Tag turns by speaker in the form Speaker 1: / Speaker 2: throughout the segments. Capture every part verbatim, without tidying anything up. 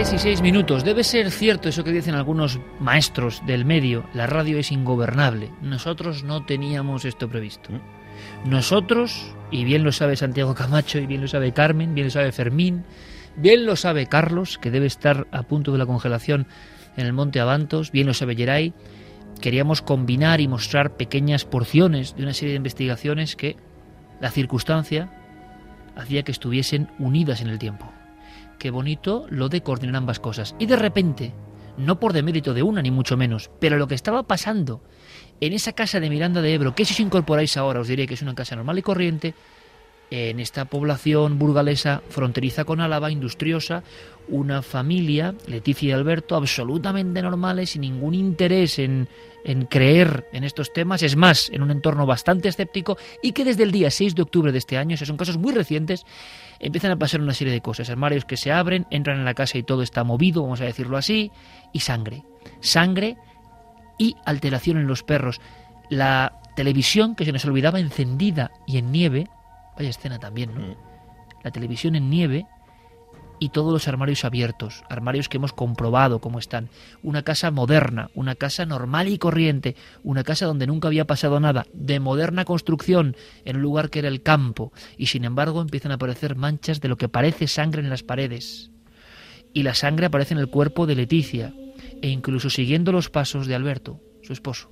Speaker 1: Tres y seis minutos. Debe ser cierto eso que dicen algunos maestros del medio. La radio es ingobernable. Nosotros no teníamos esto previsto. Nosotros, y bien lo sabe Santiago Camacho, y bien lo sabe Carmen, bien lo sabe Fermín, bien lo sabe Carlos, que debe estar a punto de la congelación en el Monte Abantos, bien lo sabe Geray, queríamos combinar y mostrar pequeñas porciones de una serie de investigaciones que la circunstancia hacía que estuviesen unidas en el tiempo. Qué bonito lo de coordinar ambas cosas. Y de repente, no por demérito de una ni mucho menos, pero lo que estaba pasando en esa casa de Miranda de Ebro, que si os incorporáis ahora os diré que es una casa normal y corriente, en esta población burgalesa fronteriza con Álava, industriosa, una familia, Leticia y Alberto, absolutamente normales, sin ningún interés en, en creer en estos temas, es más, en un entorno bastante escéptico, y que desde el día seis de octubre de este año, o sea, son casos muy recientes, empiezan a pasar una serie de cosas, armarios que se abren, entran en la casa y todo está movido, vamos a decirlo así, y sangre, sangre y alteración en los perros. La televisión, que se nos olvidaba, encendida y en nieve, vaya escena también, ¿no? La televisión en nieve y todos los armarios abiertos, armarios que hemos comprobado cómo están. Una casa moderna, una casa normal y corriente, una casa donde nunca había pasado nada, de moderna construcción, en un lugar que era el campo, y sin embargo empiezan a aparecer manchas de lo que parece sangre en las paredes. Y la sangre aparece en el cuerpo de Leticia, e incluso siguiendo los pasos de Alberto, su esposo.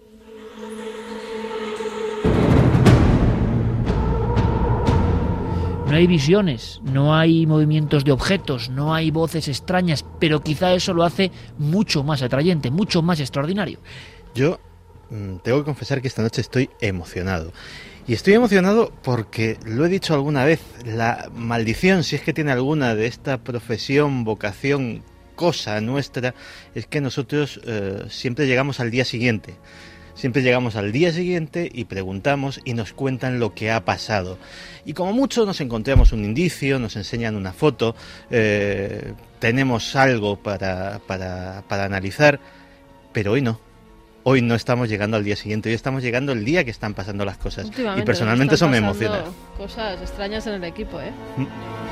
Speaker 1: No hay visiones, no hay movimientos de objetos, no hay voces extrañas, pero quizá eso lo hace mucho más atrayente, mucho más extraordinario.
Speaker 2: Yo mmm, tengo que confesar que esta noche estoy emocionado. Y estoy emocionado porque, lo he dicho alguna vez, la maldición, si es que tiene alguna, de esta profesión, vocación, cosa nuestra, es que nosotros eh, siempre llegamos al día siguiente. Siempre llegamos al día siguiente y preguntamos y nos cuentan lo que ha pasado. Y como mucho nos encontramos un indicio, nos enseñan una foto, eh, tenemos algo para, para, para analizar, pero hoy no. Hoy no estamos llegando al día siguiente, hoy estamos llegando el día que están pasando las cosas. Y personalmente eso me emociona.
Speaker 3: Cosas extrañas en el equipo, ¿eh? ¿Mm?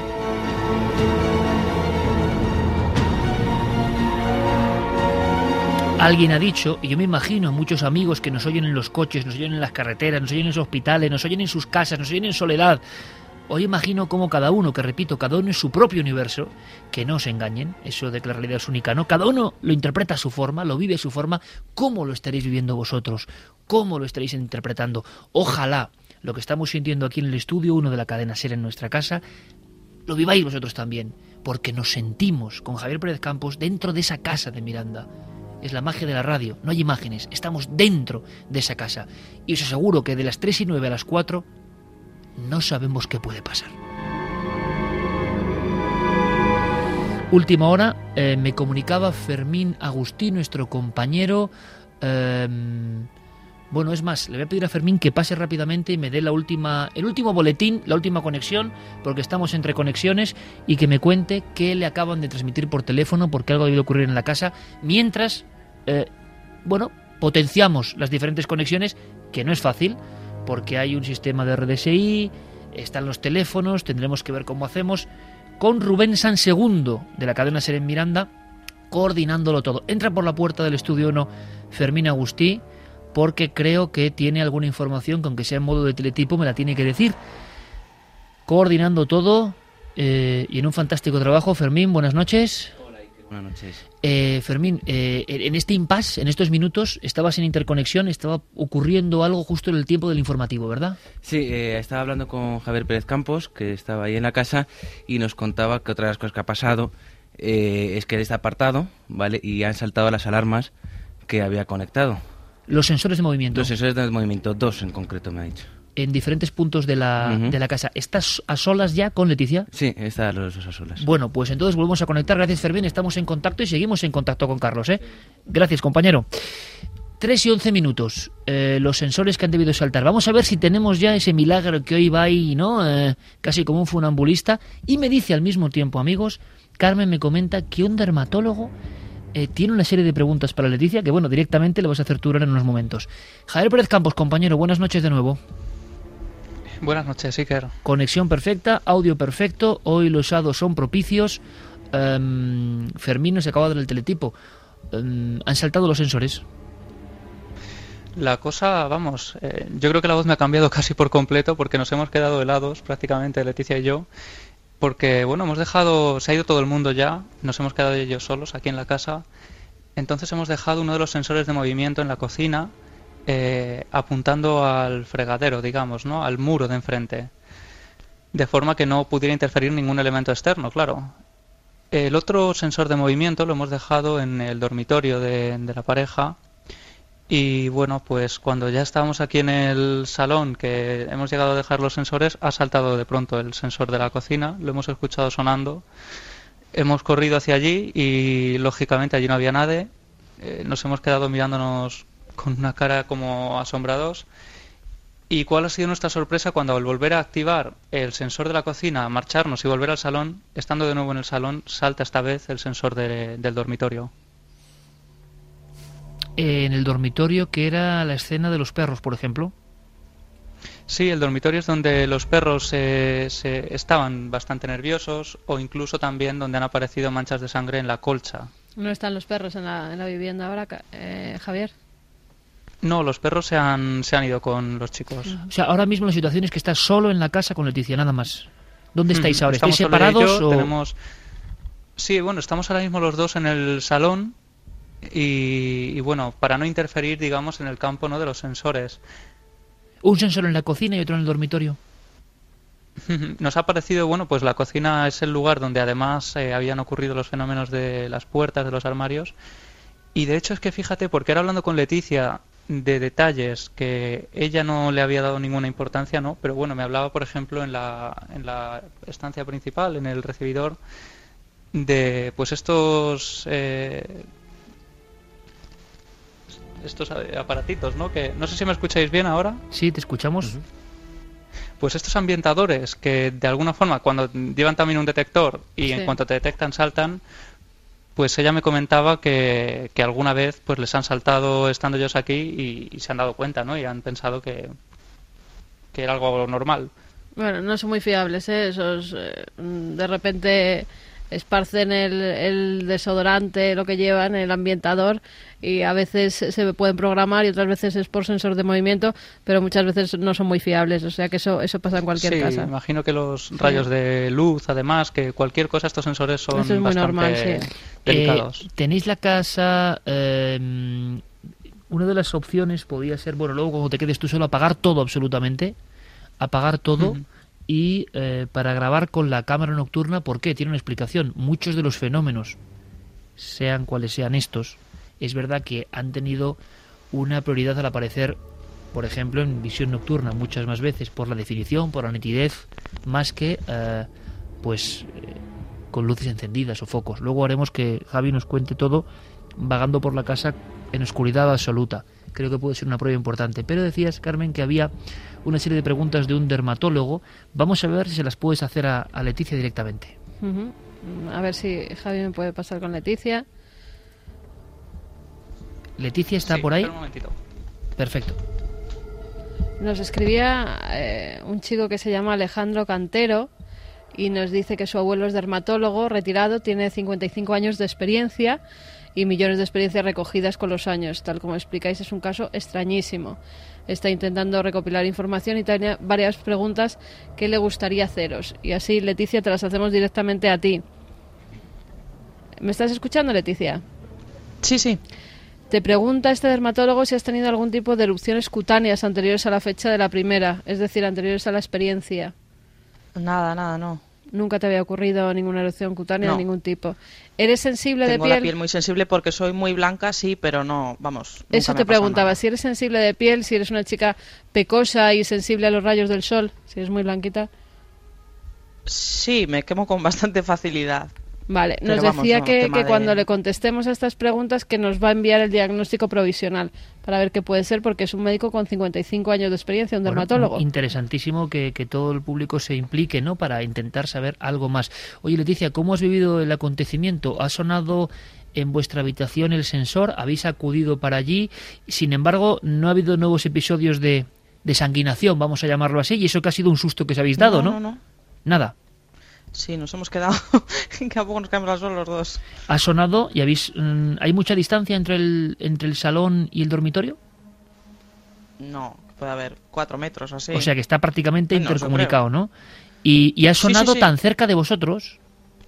Speaker 1: Alguien ha dicho, y yo me imagino muchos amigos que nos oyen en los coches, nos oyen en las carreteras, nos oyen en los hospitales, nos oyen en sus casas, nos oyen en soledad. Hoy imagino cómo cada uno, que repito, cada uno es su propio universo, que no se engañen, eso de que la realidad es única, ¿no? Cada uno lo interpreta a su forma, lo vive a su forma. ¿Cómo lo estaréis viviendo vosotros? ¿Cómo lo estaréis interpretando? Ojalá lo que estamos sintiendo aquí en el estudio, uno de la cadena SER en nuestra casa, lo viváis vosotros también, porque nos sentimos con Javier Pérez Campos dentro de esa casa de Miranda. Es la magia de la radio, no hay imágenes, estamos dentro de esa casa. Y os aseguro que de las tres y nueve a las cuatro no sabemos qué puede pasar. Última hora, eh, me comunicaba Fermín Agustí, nuestro compañero. Eh, bueno, es más, le voy a pedir a Fermín que pase rápidamente y me dé la última, el último boletín, la última conexión, porque estamos entre conexiones, y que me cuente qué le acaban de transmitir por teléfono, porque algo ha debido ocurrir en la casa, mientras, eh, bueno, potenciamos las diferentes conexiones, que no es fácil, porque hay un sistema de R D S I, están los teléfonos, tendremos que ver cómo hacemos, con Rubén Sansegundo, de la cadena SER en Miranda, coordinándolo todo. Entra por la puerta del estudio uno Fermín Agustí, porque creo que tiene alguna información que, aunque sea en modo de teletipo, me la tiene que decir. Coordinando todo eh, y en un fantástico trabajo. Fermín, buenas noches.
Speaker 4: Hola, Iker, buenas noches.
Speaker 1: Eh, Fermín, eh, en este impasse, en estos minutos, estabas en interconexión, estaba ocurriendo algo justo en el tiempo del informativo, ¿verdad?
Speaker 4: Sí, eh, estaba hablando con Javier Pérez Campos, que estaba ahí en la casa, y nos contaba que otra de las cosas que ha pasado eh, es que él está apartado, ¿vale? Y han saltado las alarmas que había conectado.
Speaker 1: Los sensores de movimiento.
Speaker 4: Los sensores de movimiento, dos en concreto me ha dicho.
Speaker 1: En diferentes puntos de la, uh-huh. de la casa. ¿Estás a solas ya con Leticia?
Speaker 4: Sí, está los dos a solas.
Speaker 1: Bueno, pues entonces volvemos a conectar. Gracias, Fermín. Estamos en contacto y seguimos en contacto con Carlos, ¿eh? Gracias, compañero. Tres y once minutos. Eh, los sensores que han debido saltar. Vamos a ver si tenemos ya ese milagro que hoy va ahí, ¿no? Eh, casi como un funambulista. Y me dice al mismo tiempo, amigos, Carmen me comenta que un dermatólogo Eh, tiene una serie de preguntas para Leticia que, bueno, directamente le vas a hacer tú ahora en unos momentos. Javier Pérez Campos, compañero, buenas noches de nuevo.
Speaker 5: Buenas noches, Iker.
Speaker 1: Conexión perfecta, audio perfecto, hoy los hados son propicios. Um, Fermín nos acaba de dar el teletipo. Um, ¿Han saltado los sensores?
Speaker 5: La cosa, vamos, eh, yo creo que la voz me ha cambiado casi por completo porque nos hemos quedado helados prácticamente, Leticia y yo, porque, bueno, hemos dejado, se ha ido todo el mundo ya, nos hemos quedado ellos solos aquí en la casa, entonces hemos dejado uno de los sensores de movimiento en la cocina eh, apuntando al fregadero, digamos, ¿no? Al muro de enfrente, de forma que no pudiera interferir ningún elemento externo, claro. El otro sensor de movimiento lo hemos dejado en el dormitorio de, de la pareja. Y bueno, pues cuando ya estábamos aquí en el salón, que hemos llegado a dejar los sensores, ha saltado de pronto el sensor de la cocina, lo hemos escuchado sonando, hemos corrido hacia allí y lógicamente allí no había nadie, eh, nos hemos quedado mirándonos con una cara como asombrados. ¿Y cuál ha sido nuestra sorpresa cuando al volver a activar el sensor de la cocina, marcharnos y volver al salón, estando de nuevo en el salón, salta esta vez el sensor de, del dormitorio?
Speaker 1: En el dormitorio, que era la escena de los perros, por ejemplo.
Speaker 5: Sí, el dormitorio es donde los perros eh, se estaban bastante nerviosos, o incluso también donde han aparecido manchas de sangre en la colcha.
Speaker 3: ¿No están los perros en la, en la vivienda ahora, eh, Javier?
Speaker 5: No, los perros se han, se han ido con los chicos.
Speaker 1: O sea, ahora mismo la situación es que estás solo en la casa con Leticia, nada más. ¿Dónde estáis ahora?
Speaker 5: Estamos
Speaker 1: ¿Estáis separados?
Speaker 5: yo,
Speaker 1: O...
Speaker 5: tenemos... Sí, bueno, estamos ahora mismo los dos en el salón. Y, y bueno, para no interferir, digamos, en el campo, ¿no?, de los sensores.
Speaker 1: Un sensor en la cocina y otro en el dormitorio.
Speaker 5: Nos ha parecido, bueno, pues la cocina es el lugar donde además eh, habían ocurrido los fenómenos de las puertas, de los armarios. Y de hecho es que fíjate, porque era hablando con Leticia de detalles que ella no le había dado ninguna importancia, ¿no? Pero bueno, me hablaba, por ejemplo, en la, en la estancia principal, en el recibidor, de pues estos... Eh, estos aparatitos, ¿no? Que no sé si me escucháis bien ahora.
Speaker 1: Sí, te escuchamos.
Speaker 5: Uh-huh. Pues estos ambientadores que de alguna forma cuando llevan también un detector y sí, en cuanto te detectan saltan, pues ella me comentaba que, que alguna vez pues les han saltado estando ellos aquí y, y se han dado cuenta, ¿no? Y han pensado que, que era algo normal.
Speaker 3: Bueno, no son muy fiables, ¿eh? Esos, eh, de repente esparcen el, el desodorante, lo que llevan, el ambientador, y a veces se pueden programar y otras veces es por sensor de movimiento, pero muchas veces no son muy fiables, o sea que eso eso pasa en cualquier
Speaker 5: sí,
Speaker 3: casa.
Speaker 5: Sí, imagino que los rayos sí. de luz, además, que cualquier cosa, estos sensores son
Speaker 3: eso es muy
Speaker 5: bastante
Speaker 3: normal, sí.
Speaker 5: delicados.
Speaker 1: Eh, tenéis la casa... Eh, una de las opciones podría ser, bueno, luego cuando te quedes tú solo, apagar todo absolutamente, apagar todo... Uh-huh. Y eh, para grabar con la cámara nocturna, ¿por qué? Tiene una explicación. Muchos de los fenómenos, sean cuales sean estos, es verdad que han tenido una prioridad al aparecer, por ejemplo, en visión nocturna, muchas más veces, por la definición, por la nitidez, más que eh, pues eh, con luces encendidas o focos. Luego haremos que Javi nos cuente todo vagando por la casa en oscuridad absoluta. Creo que puede ser una prueba importante. Pero decías, Carmen, que había una serie de preguntas de un dermatólogo. Vamos a ver si se las puedes hacer a, a Leticia directamente.
Speaker 3: Uh-huh. A ver si Javi me puede pasar con Leticia.
Speaker 1: ¿Leticia está
Speaker 5: sí,
Speaker 1: por ahí?
Speaker 5: Un momentito.
Speaker 1: Perfecto.
Speaker 3: Nos escribía eh, un chico que se llama Alejandro Cantero y nos dice que su abuelo es dermatólogo, retirado, tiene cincuenta y cinco años de experiencia y millones de experiencias recogidas con los años. Tal como explicáis, es un caso extrañísimo. Está intentando recopilar información y tiene varias preguntas que le gustaría haceros. Y así, Leticia, te las hacemos directamente a ti. ¿Me estás escuchando, Leticia?
Speaker 6: Sí, sí.
Speaker 3: Te pregunta este dermatólogo si has tenido algún tipo de erupciones cutáneas anteriores a la fecha de la primera, es decir, anteriores a la experiencia.
Speaker 6: Nada, nada, no.
Speaker 3: Nunca te había ocurrido ninguna erupción cutánea
Speaker 6: no.
Speaker 3: de ningún tipo. ¿Eres sensible
Speaker 6: Tengo
Speaker 3: de piel?
Speaker 6: Tengo la piel muy sensible porque soy muy blanca, sí, pero no, vamos.
Speaker 3: Eso te preguntaba, nada. Si eres sensible de piel, si eres una chica pecosa y sensible a los rayos del sol, si eres muy blanquita.
Speaker 6: Sí, me quemo con bastante facilidad.
Speaker 3: Vale, nos
Speaker 6: Pero
Speaker 3: decía
Speaker 6: vamos, no,
Speaker 3: que, que
Speaker 6: de...
Speaker 3: cuando le contestemos a estas preguntas que nos va a enviar el diagnóstico provisional para ver qué puede ser, porque es un médico con cincuenta y cinco años de experiencia, un
Speaker 1: bueno,
Speaker 3: dermatólogo.
Speaker 1: Interesantísimo que, que todo el público se implique, ¿no?, para intentar saber algo más. Oye, Leticia, ¿cómo has vivido el acontecimiento? ¿Ha sonado en vuestra habitación el sensor? ¿Habéis acudido para allí? Sin embargo, no ha habido nuevos episodios de, de sanguinación, vamos a llamarlo así, y eso que ha sido un susto que os habéis dado, ¿no?
Speaker 6: No, no, no.
Speaker 1: Nada.
Speaker 6: Sí, nos hemos quedado que a poco nos caemos al suelo los dos.
Speaker 1: ¿Ha sonado y habéis... mm, ¿hay mucha distancia entre el, entre el salón y el dormitorio?
Speaker 6: No, puede haber cuatro metros así.
Speaker 1: O sea que está prácticamente
Speaker 6: Menos, yo
Speaker 1: intercomunicado, ¿no? Y, y ha
Speaker 6: Sí, sí,
Speaker 1: sonado
Speaker 6: sí.
Speaker 1: tan cerca de vosotros.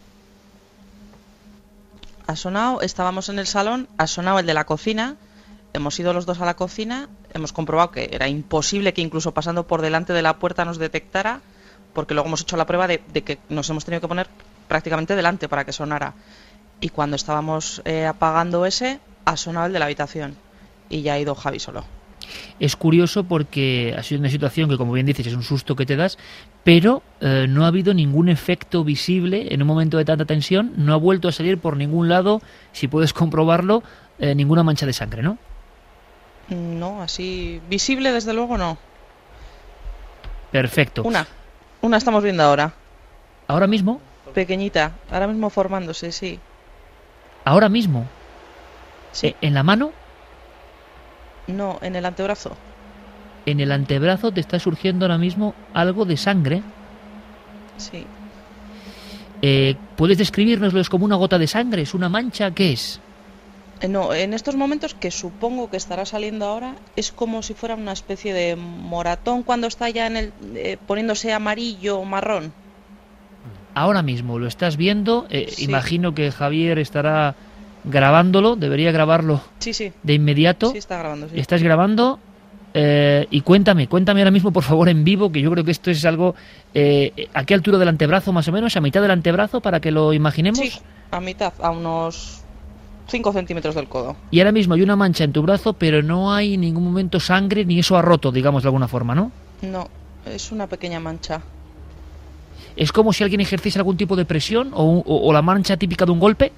Speaker 6: Ha sonado, estábamos en el salón, ha sonado el de la cocina, hemos ido los dos a la cocina, hemos comprobado que era imposible que incluso pasando por delante de la puerta nos detectara, porque luego hemos hecho la prueba de, de que nos hemos tenido que poner prácticamente delante para que sonara. Y cuando estábamos eh, apagando ese, ha sonado el de la habitación y ya ha ido Javi solo.
Speaker 1: Es curioso porque ha sido una situación que, como bien dices, es un susto que te das, pero eh, no ha habido ningún efecto visible en un momento de tanta tensión, no ha vuelto a salir por ningún lado, si puedes comprobarlo, eh, ninguna mancha de sangre, ¿no?
Speaker 6: No, así visible desde luego no.
Speaker 1: Perfecto.
Speaker 6: Una, una estamos viendo ahora,
Speaker 1: Ahora mismo,
Speaker 6: pequeñita, ahora mismo formándose, sí.
Speaker 1: ahora mismo,
Speaker 6: Sí,
Speaker 1: eh, en la mano,
Speaker 6: no, en el antebrazo.
Speaker 1: en el antebrazo te está surgiendo ahora mismo algo de sangre.
Speaker 6: Sí.
Speaker 1: Eh, ¿Puedes describirnoslo? ¿Es como una gota de sangre? ¿Es una mancha? ¿Qué es?
Speaker 6: Eh, No, en estos momentos, que supongo que estará saliendo ahora, es como si fuera una especie de moratón cuando está ya en el eh, poniéndose amarillo o marrón.
Speaker 1: Ahora mismo lo estás viendo. eh,
Speaker 6: Sí.
Speaker 1: Imagino que Javier estará grabándolo. Debería grabarlo
Speaker 6: Sí, sí,
Speaker 1: de inmediato.
Speaker 6: sí está grabando, sí.
Speaker 1: Estás grabando. eh, y cuéntame, cuéntame ahora mismo, por favor, en vivo, que yo creo que esto es algo... Eh, ¿a qué altura del antebrazo, más o menos? ¿A mitad del antebrazo, para que lo imaginemos?
Speaker 6: Sí, a mitad, a unos cinco centímetros del codo.
Speaker 1: Y ahora mismo hay una mancha en tu brazo, pero no hay en ningún momento sangre, ni eso ha roto, digamos, de alguna forma, ¿no?
Speaker 6: No, es una pequeña mancha.
Speaker 1: ¿Es como si alguien ejerciese algún tipo de presión o, un- o- o la mancha típica de un golpe?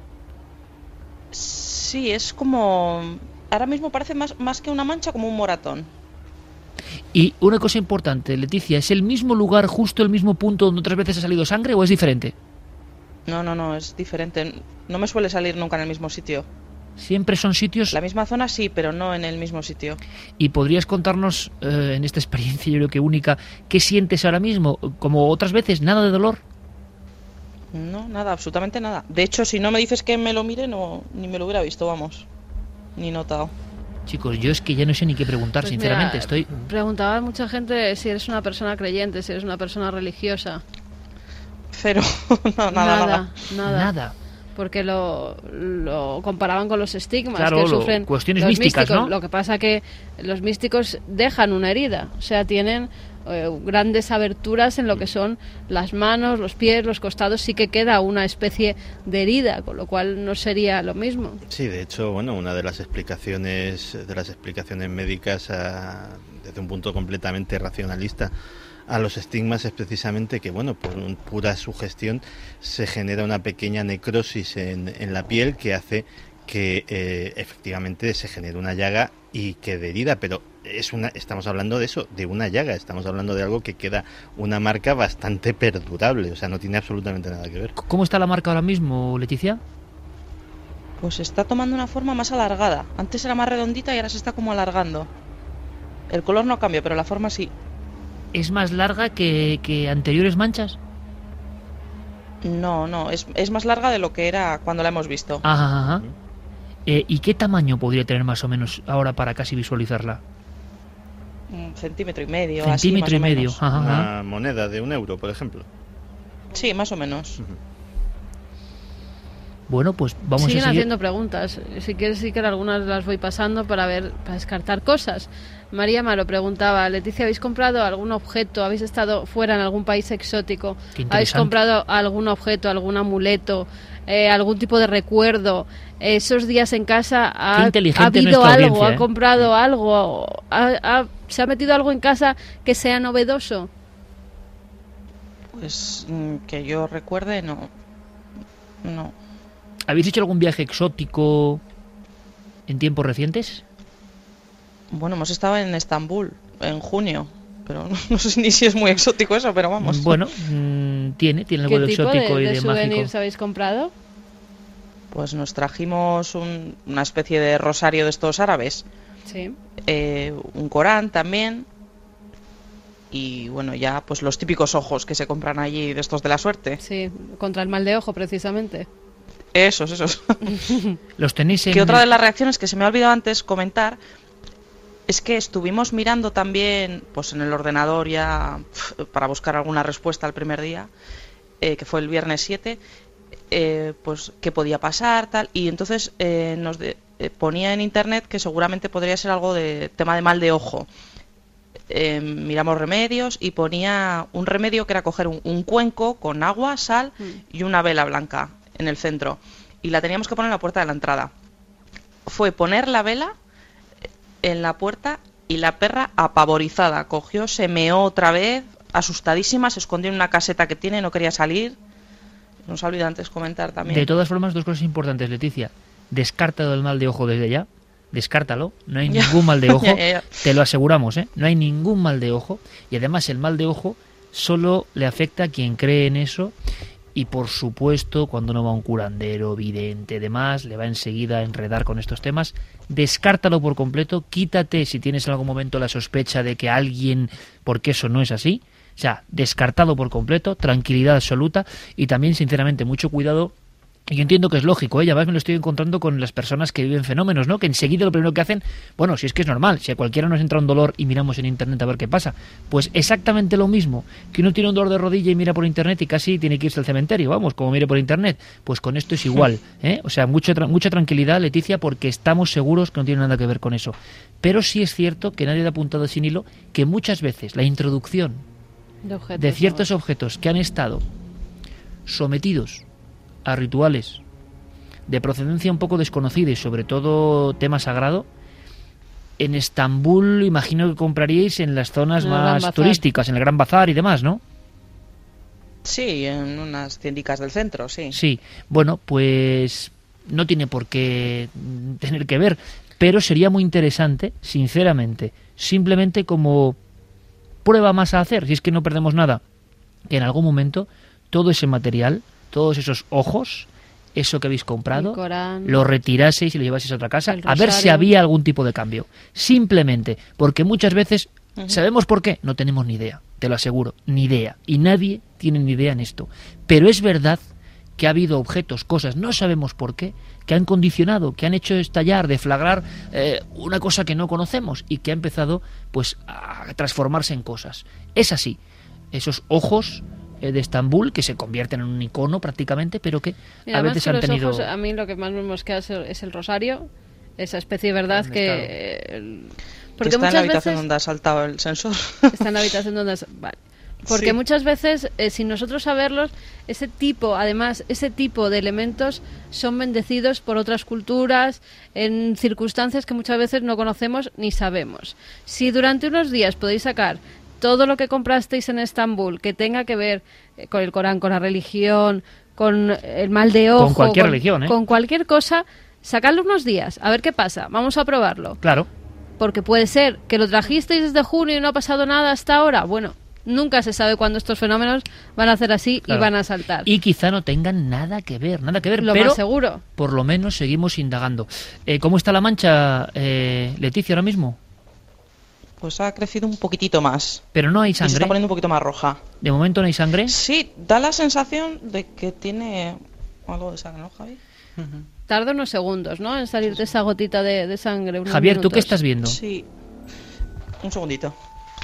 Speaker 6: Sí, es como... Ahora mismo parece más, más que una mancha, como un moratón.
Speaker 1: Y una cosa importante, Leticia, ¿es el mismo lugar, justo el mismo punto donde otras veces ha salido sangre o es diferente?
Speaker 6: No, no, no, es diferente. No me suele salir nunca en el mismo sitio.
Speaker 1: Siempre son sitios...
Speaker 6: La misma zona sí, pero no en el mismo sitio.
Speaker 1: ¿Y podrías contarnos, eh, en esta experiencia yo creo que única, qué sientes ahora mismo? Como otras veces, nada de dolor.
Speaker 6: No, nada, absolutamente nada. De hecho, si no me dices que me lo mire, no, ni me lo hubiera visto, vamos. Ni notado.
Speaker 1: Chicos, yo es que ya no sé ni qué preguntar,
Speaker 3: Pues
Speaker 1: sinceramente.
Speaker 3: mira,
Speaker 1: Estoy...
Speaker 3: Preguntaba mucha gente si eres una persona creyente, si eres una persona religiosa.
Speaker 6: Cero. No, nada, nada.
Speaker 3: nada.
Speaker 1: Nada.
Speaker 3: Porque lo, lo comparaban con los estigmas
Speaker 1: Claro,
Speaker 3: que
Speaker 1: lo-
Speaker 3: sufren
Speaker 1: cuestiones
Speaker 3: los
Speaker 1: místicas,
Speaker 3: místicos.
Speaker 1: ¿no?
Speaker 3: Lo que pasa que los místicos dejan una herida, o sea, tienen eh, grandes aberturas en lo que son las manos, los pies, los costados, sí que queda una especie de herida, con lo cual no sería lo mismo.
Speaker 2: Sí, de hecho, bueno, una de las explicaciones de las explicaciones médicas a- desde un punto completamente racionalista a los estigmas es precisamente que, bueno, por un- pura sugestión se genera una pequeña necrosis en, en la piel que hace que eh, efectivamente se genere una llaga y quede herida, pero es una, estamos hablando de eso, de una llaga, estamos hablando de algo que queda una marca bastante perdurable, o sea, no tiene absolutamente nada que ver.
Speaker 1: ¿Cómo está la marca ahora mismo, Leticia?
Speaker 6: Pues está tomando una forma más alargada. Antes era más redondita y ahora se está como alargando. El color no cambia, pero la forma sí.
Speaker 1: ¿Es más larga que, que anteriores manchas?
Speaker 6: No, no, es, es más larga de lo que era cuando la hemos visto.
Speaker 1: Ajá, ajá. Eh, ¿Y qué tamaño podría tener más o menos ahora para casi visualizarla?
Speaker 6: Un centímetro y medio,
Speaker 1: Centímetro
Speaker 6: así,
Speaker 1: y
Speaker 6: más o
Speaker 1: medio.
Speaker 6: menos.
Speaker 1: Ajá, ajá.
Speaker 2: Una moneda de un euro, por ejemplo.
Speaker 6: Sí, más o menos.
Speaker 1: Bueno, pues vamos
Speaker 3: Siguen
Speaker 1: a seguir.
Speaker 3: haciendo preguntas. Si quieres, sí que algunas las voy pasando para ver, para descartar cosas. María Malo preguntaba, Leticia, ¿habéis comprado algún objeto? ¿Habéis estado fuera en algún país exótico?
Speaker 1: Qué
Speaker 3: ¿Habéis
Speaker 1: interesante.
Speaker 3: comprado algún objeto, algún amuleto, eh, algún tipo de recuerdo? Esos días en casa ha,
Speaker 1: Qué inteligente
Speaker 3: ha
Speaker 1: es
Speaker 3: habido
Speaker 1: nuestra
Speaker 3: algo,
Speaker 1: audiencia,
Speaker 3: ha
Speaker 1: ¿eh?
Speaker 3: comprado algo, ha- ha- se ha metido algo en casa que sea novedoso.
Speaker 6: Pues mm, que yo recuerde, no. No.
Speaker 1: ¿Habéis hecho algún viaje exótico en tiempos recientes?
Speaker 6: Bueno, hemos estado en Estambul en junio, pero no sé ni si es muy exótico eso, pero vamos.
Speaker 1: Bueno, mm, tiene, tiene algo
Speaker 3: ¿Qué
Speaker 1: de
Speaker 3: tipo
Speaker 1: exótico
Speaker 3: de,
Speaker 1: y
Speaker 3: de
Speaker 1: de
Speaker 3: souvenirs
Speaker 1: mágico.
Speaker 3: habéis comprado?
Speaker 6: Pues nos trajimos un- una especie de rosario de estos árabes,
Speaker 3: Sí.
Speaker 6: eh, un Corán también, y bueno, ya pues los típicos ojos que se compran allí de estos de la suerte.
Speaker 3: Sí, contra el mal de ojo, precisamente.
Speaker 6: Esos, esos.
Speaker 1: Los tenéis en...
Speaker 6: Que otra de las reacciones que se me ha olvidado antes comentar es que estuvimos mirando también pues en el ordenador ya pf, para buscar alguna respuesta al primer día, eh, que fue el viernes siete, eh, pues qué podía pasar, tal, y entonces eh, nos de, eh, ponía en internet que seguramente podría ser algo de tema de mal de ojo. Eh, miramos remedios y ponía un remedio que era coger un, un cuenco con agua, sal y una vela blanca en el centro, y la teníamos que poner en la puerta de la entrada. Fue poner la vela en la puerta y la perra apavorizada cogió, se meó otra vez, asustadísima, se escondió en una caseta que tiene, no quería salir. Nos ha olvidado antes comentar también.
Speaker 1: De todas formas, dos cosas importantes, Leticia. Descártalo el mal de ojo desde ya. Descártalo. No hay
Speaker 6: Ya.
Speaker 1: ningún mal de ojo.
Speaker 6: Ya, ya, ya.
Speaker 1: Te lo aseguramos, ¿eh? No hay ningún mal de ojo. Y además el mal de ojo solo le afecta a quien cree en eso. Y por supuesto, cuando no va un curandero, vidente, demás, le va enseguida a enredar con estos temas. Descártalo por completo, quítate si tienes en algún momento la sospecha de que alguien, porque eso no es así. O sea, descartado por completo, tranquilidad absoluta y también, sinceramente, mucho cuidado. Yo entiendo que es lógico, ¿eh? Ya más me lo estoy encontrando con las personas que viven fenómenos, ¿no? Que enseguida lo primero que hacen, bueno, si es que es normal, si a cualquiera nos entra un dolor y miramos en internet a ver qué pasa, pues exactamente lo mismo, que uno tiene un dolor de rodilla y mira por internet y casi tiene que irse al cementerio, vamos, como mire por internet, pues con esto es igual, ¿eh? O sea, mucho, tra- mucha tranquilidad, Leticia, porque estamos seguros que no tiene nada que ver con eso. Pero sí es cierto que nadie ha apuntado sin hilo que muchas veces la introducción
Speaker 3: De, objetos,
Speaker 1: de ciertos
Speaker 3: ¿no?
Speaker 1: objetos que han estado sometidos a rituales de procedencia un poco desconocida y sobre todo tema sagrado, en Estambul imagino que compraríais en las zonas
Speaker 3: En el Gran
Speaker 1: más
Speaker 3: Bazar.
Speaker 1: turísticas, en el Gran Bazar y demás, ¿no?
Speaker 6: Sí, en unas tiendicas del centro, sí.
Speaker 1: Sí, bueno, pues no tiene por qué tener que ver, pero sería muy interesante, sinceramente, simplemente como prueba más a hacer, si es que no perdemos nada, que en algún momento todo ese material, todos esos ojos, eso que habéis comprado,
Speaker 3: El Corán.
Speaker 1: lo retiraseis y lo llevaseis a otra casa,
Speaker 3: El
Speaker 1: a ver si
Speaker 3: rosario.
Speaker 1: había algún tipo de cambio. Simplemente, porque muchas veces,
Speaker 6: Ujú.
Speaker 1: ¿sabemos por qué? No tenemos ni idea, te lo aseguro, ni idea. Y nadie tiene ni idea en esto. Pero es verdad que ha habido objetos, cosas, no sabemos por qué, que han condicionado, que han hecho estallar, deflagrar eh, una cosa que no conocemos y que ha empezado pues a transformarse en cosas. Es así. Esos ojos eh, de Estambul que se convierten en un icono prácticamente, pero que
Speaker 3: Mira,
Speaker 1: a
Speaker 3: más
Speaker 1: veces
Speaker 3: que
Speaker 1: han
Speaker 3: los
Speaker 1: tenido...
Speaker 3: ojos, a mí lo que más me mosquea es el, es el rosario, esa especie de verdad
Speaker 1: ¿Dónde
Speaker 3: que...
Speaker 1: está?
Speaker 3: eh, el-
Speaker 6: Que
Speaker 3: porque
Speaker 6: está en la
Speaker 3: muchas
Speaker 6: habitación
Speaker 3: veces
Speaker 6: donde ha saltado el sensor.
Speaker 3: está en la habitación donde... es- Vale. Porque
Speaker 6: Sí.
Speaker 3: muchas veces, eh, sin nosotros saberlos, ese tipo, además, ese tipo de elementos son bendecidos por otras culturas en circunstancias que muchas veces no conocemos ni sabemos. Si durante unos días podéis sacar todo lo que comprasteis en Estambul que tenga que ver eh, con el Corán, con la religión, con el mal de ojo,
Speaker 1: Con cualquier religión, ¿eh?
Speaker 3: con cualquier cosa, sacadlo unos días, a ver qué pasa, vamos a probarlo.
Speaker 1: Claro.
Speaker 3: Porque puede ser que lo trajisteis desde junio y no ha pasado nada hasta ahora. Bueno, nunca se sabe cuándo estos fenómenos van a hacer así
Speaker 1: Claro.
Speaker 3: y van a saltar.
Speaker 1: Y quizá no tengan nada que ver, nada que ver,
Speaker 3: Lo
Speaker 1: pero
Speaker 3: más seguro.
Speaker 1: por lo menos seguimos indagando. Eh, ¿Cómo está la mancha, eh, Leticia, ahora mismo?
Speaker 6: Pues ha crecido un poquitito más.
Speaker 1: Pero no hay
Speaker 6: Y se está
Speaker 1: sangre.
Speaker 6: poniendo un poquito más roja.
Speaker 1: De momento no hay sangre.
Speaker 6: Sí, da la sensación de que tiene algo de sangre, ¿no, Javi?
Speaker 3: Tarda unos segundos, ¿no? En salirte esa gotita de, de sangre. unos
Speaker 1: Javier, ¿tú qué
Speaker 3: minutos.
Speaker 1: estás viendo?
Speaker 6: Sí. Un segundito.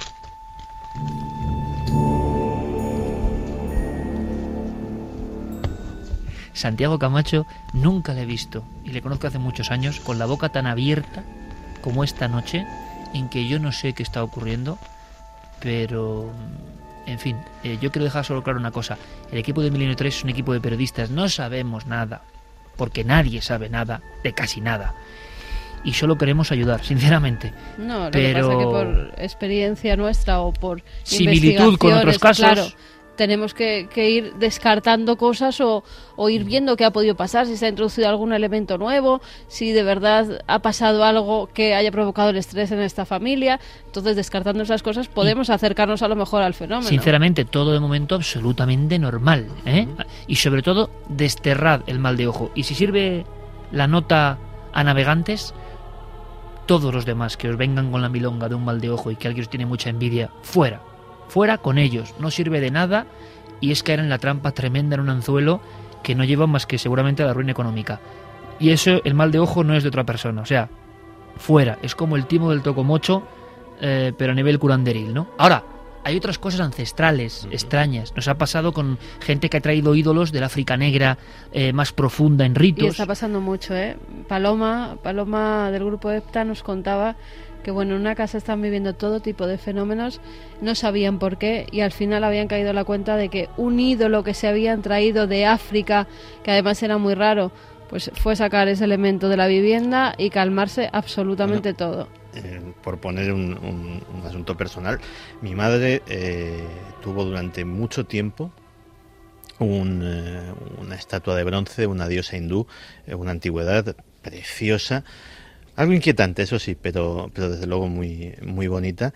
Speaker 1: Santiago Camacho nunca le he visto, y le conozco hace muchos años, con la boca tan abierta como esta noche, en que yo no sé qué está ocurriendo, pero... En fin, eh, yo quiero dejar solo claro una cosa. El equipo de Milenio tres es un equipo de periodistas. No sabemos nada, porque nadie sabe nada de casi nada. Y solo queremos ayudar, sinceramente.
Speaker 3: No, lo
Speaker 1: Pero-
Speaker 3: que pasa es que por experiencia nuestra o por
Speaker 1: Similitud con otros
Speaker 3: investigaciones,
Speaker 1: casos.
Speaker 3: claro, tenemos que, que ir descartando cosas o, o ir viendo qué ha podido pasar, si se ha introducido algún elemento nuevo, si de verdad ha pasado algo que haya provocado el estrés en esta familia. Entonces, descartando esas cosas, podemos acercarnos a lo mejor al fenómeno.
Speaker 1: Sinceramente, todo de momento absolutamente normal, ¿eh? Y sobre todo, desterrad el mal de ojo. Y si sirve la nota a navegantes, todos los demás que os vengan con la milonga de un mal de ojo y que alguien os tiene mucha envidia, fuera. fuera con ellos, no sirve de nada y es caer en la trampa tremenda, en un anzuelo que no lleva más que seguramente a la ruina económica. Y eso, el mal de ojo no es de otra persona, o sea, fuera, es como el timo del tocomocho, eh, pero a nivel curanderil, ¿no? Ahora, hay otras cosas ancestrales, uh-huh. extrañas. Nos ha pasado con gente que ha traído ídolos del África negra eh, más profunda en ritos.
Speaker 3: Y está pasando mucho, ¿eh? Paloma, Paloma del grupo EPTA nos contaba que, bueno, en una casa están viviendo todo tipo de fenómenos, no sabían por qué y al final habían caído a la cuenta de que un ídolo que se habían traído de África, que además era muy raro, pues fue sacar ese elemento de la vivienda y calmarse absolutamente bueno, todo.
Speaker 2: Eh, por poner un, un, un asunto personal, mi madre eh, tuvo durante mucho tiempo un, eh, una estatua de bronce, una diosa hindú, eh, una antigüedad preciosa, algo inquietante, eso sí, pero, pero desde luego muy, muy bonita.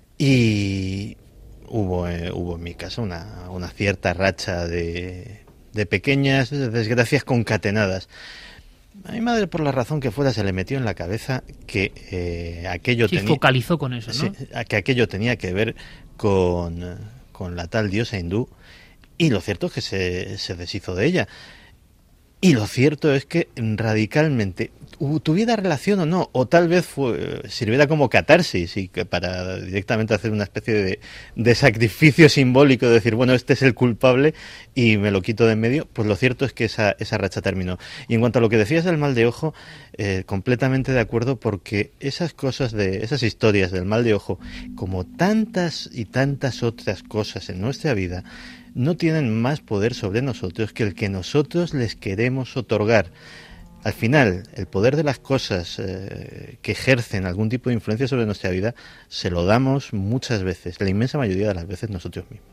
Speaker 2: Y hubo, eh, hubo en mi casa una, una cierta racha de, de pequeñas desgracias concatenadas. A mi madre, por la razón que fuera, se le metió en la cabeza que eh, aquello
Speaker 1: sí,
Speaker 2: tenía...
Speaker 1: focalizó con eso, ¿no?
Speaker 2: Sí, que aquello tenía que ver con, con la tal diosa hindú, y lo cierto es que se, se deshizo de ella. Y lo cierto es que radicalmente, tuviera relación o no, o tal vez fue, sirviera como catarsis y que para directamente hacer una especie de, de sacrificio simbólico, de decir, bueno, este es el culpable y me lo quito de en medio, pues lo cierto es que esa, esa racha terminó. Y en cuanto a lo que decías del mal de ojo, eh, completamente de acuerdo, porque esas cosas, de esas historias del mal de ojo, como tantas y tantas otras cosas en nuestra vida, no tienen más poder sobre nosotros que el que nosotros les queremos otorgar. Al final, el poder de las cosas eh, que ejercen algún tipo de influencia sobre nuestra vida, se lo damos muchas veces, la inmensa mayoría de las veces, nosotros mismos.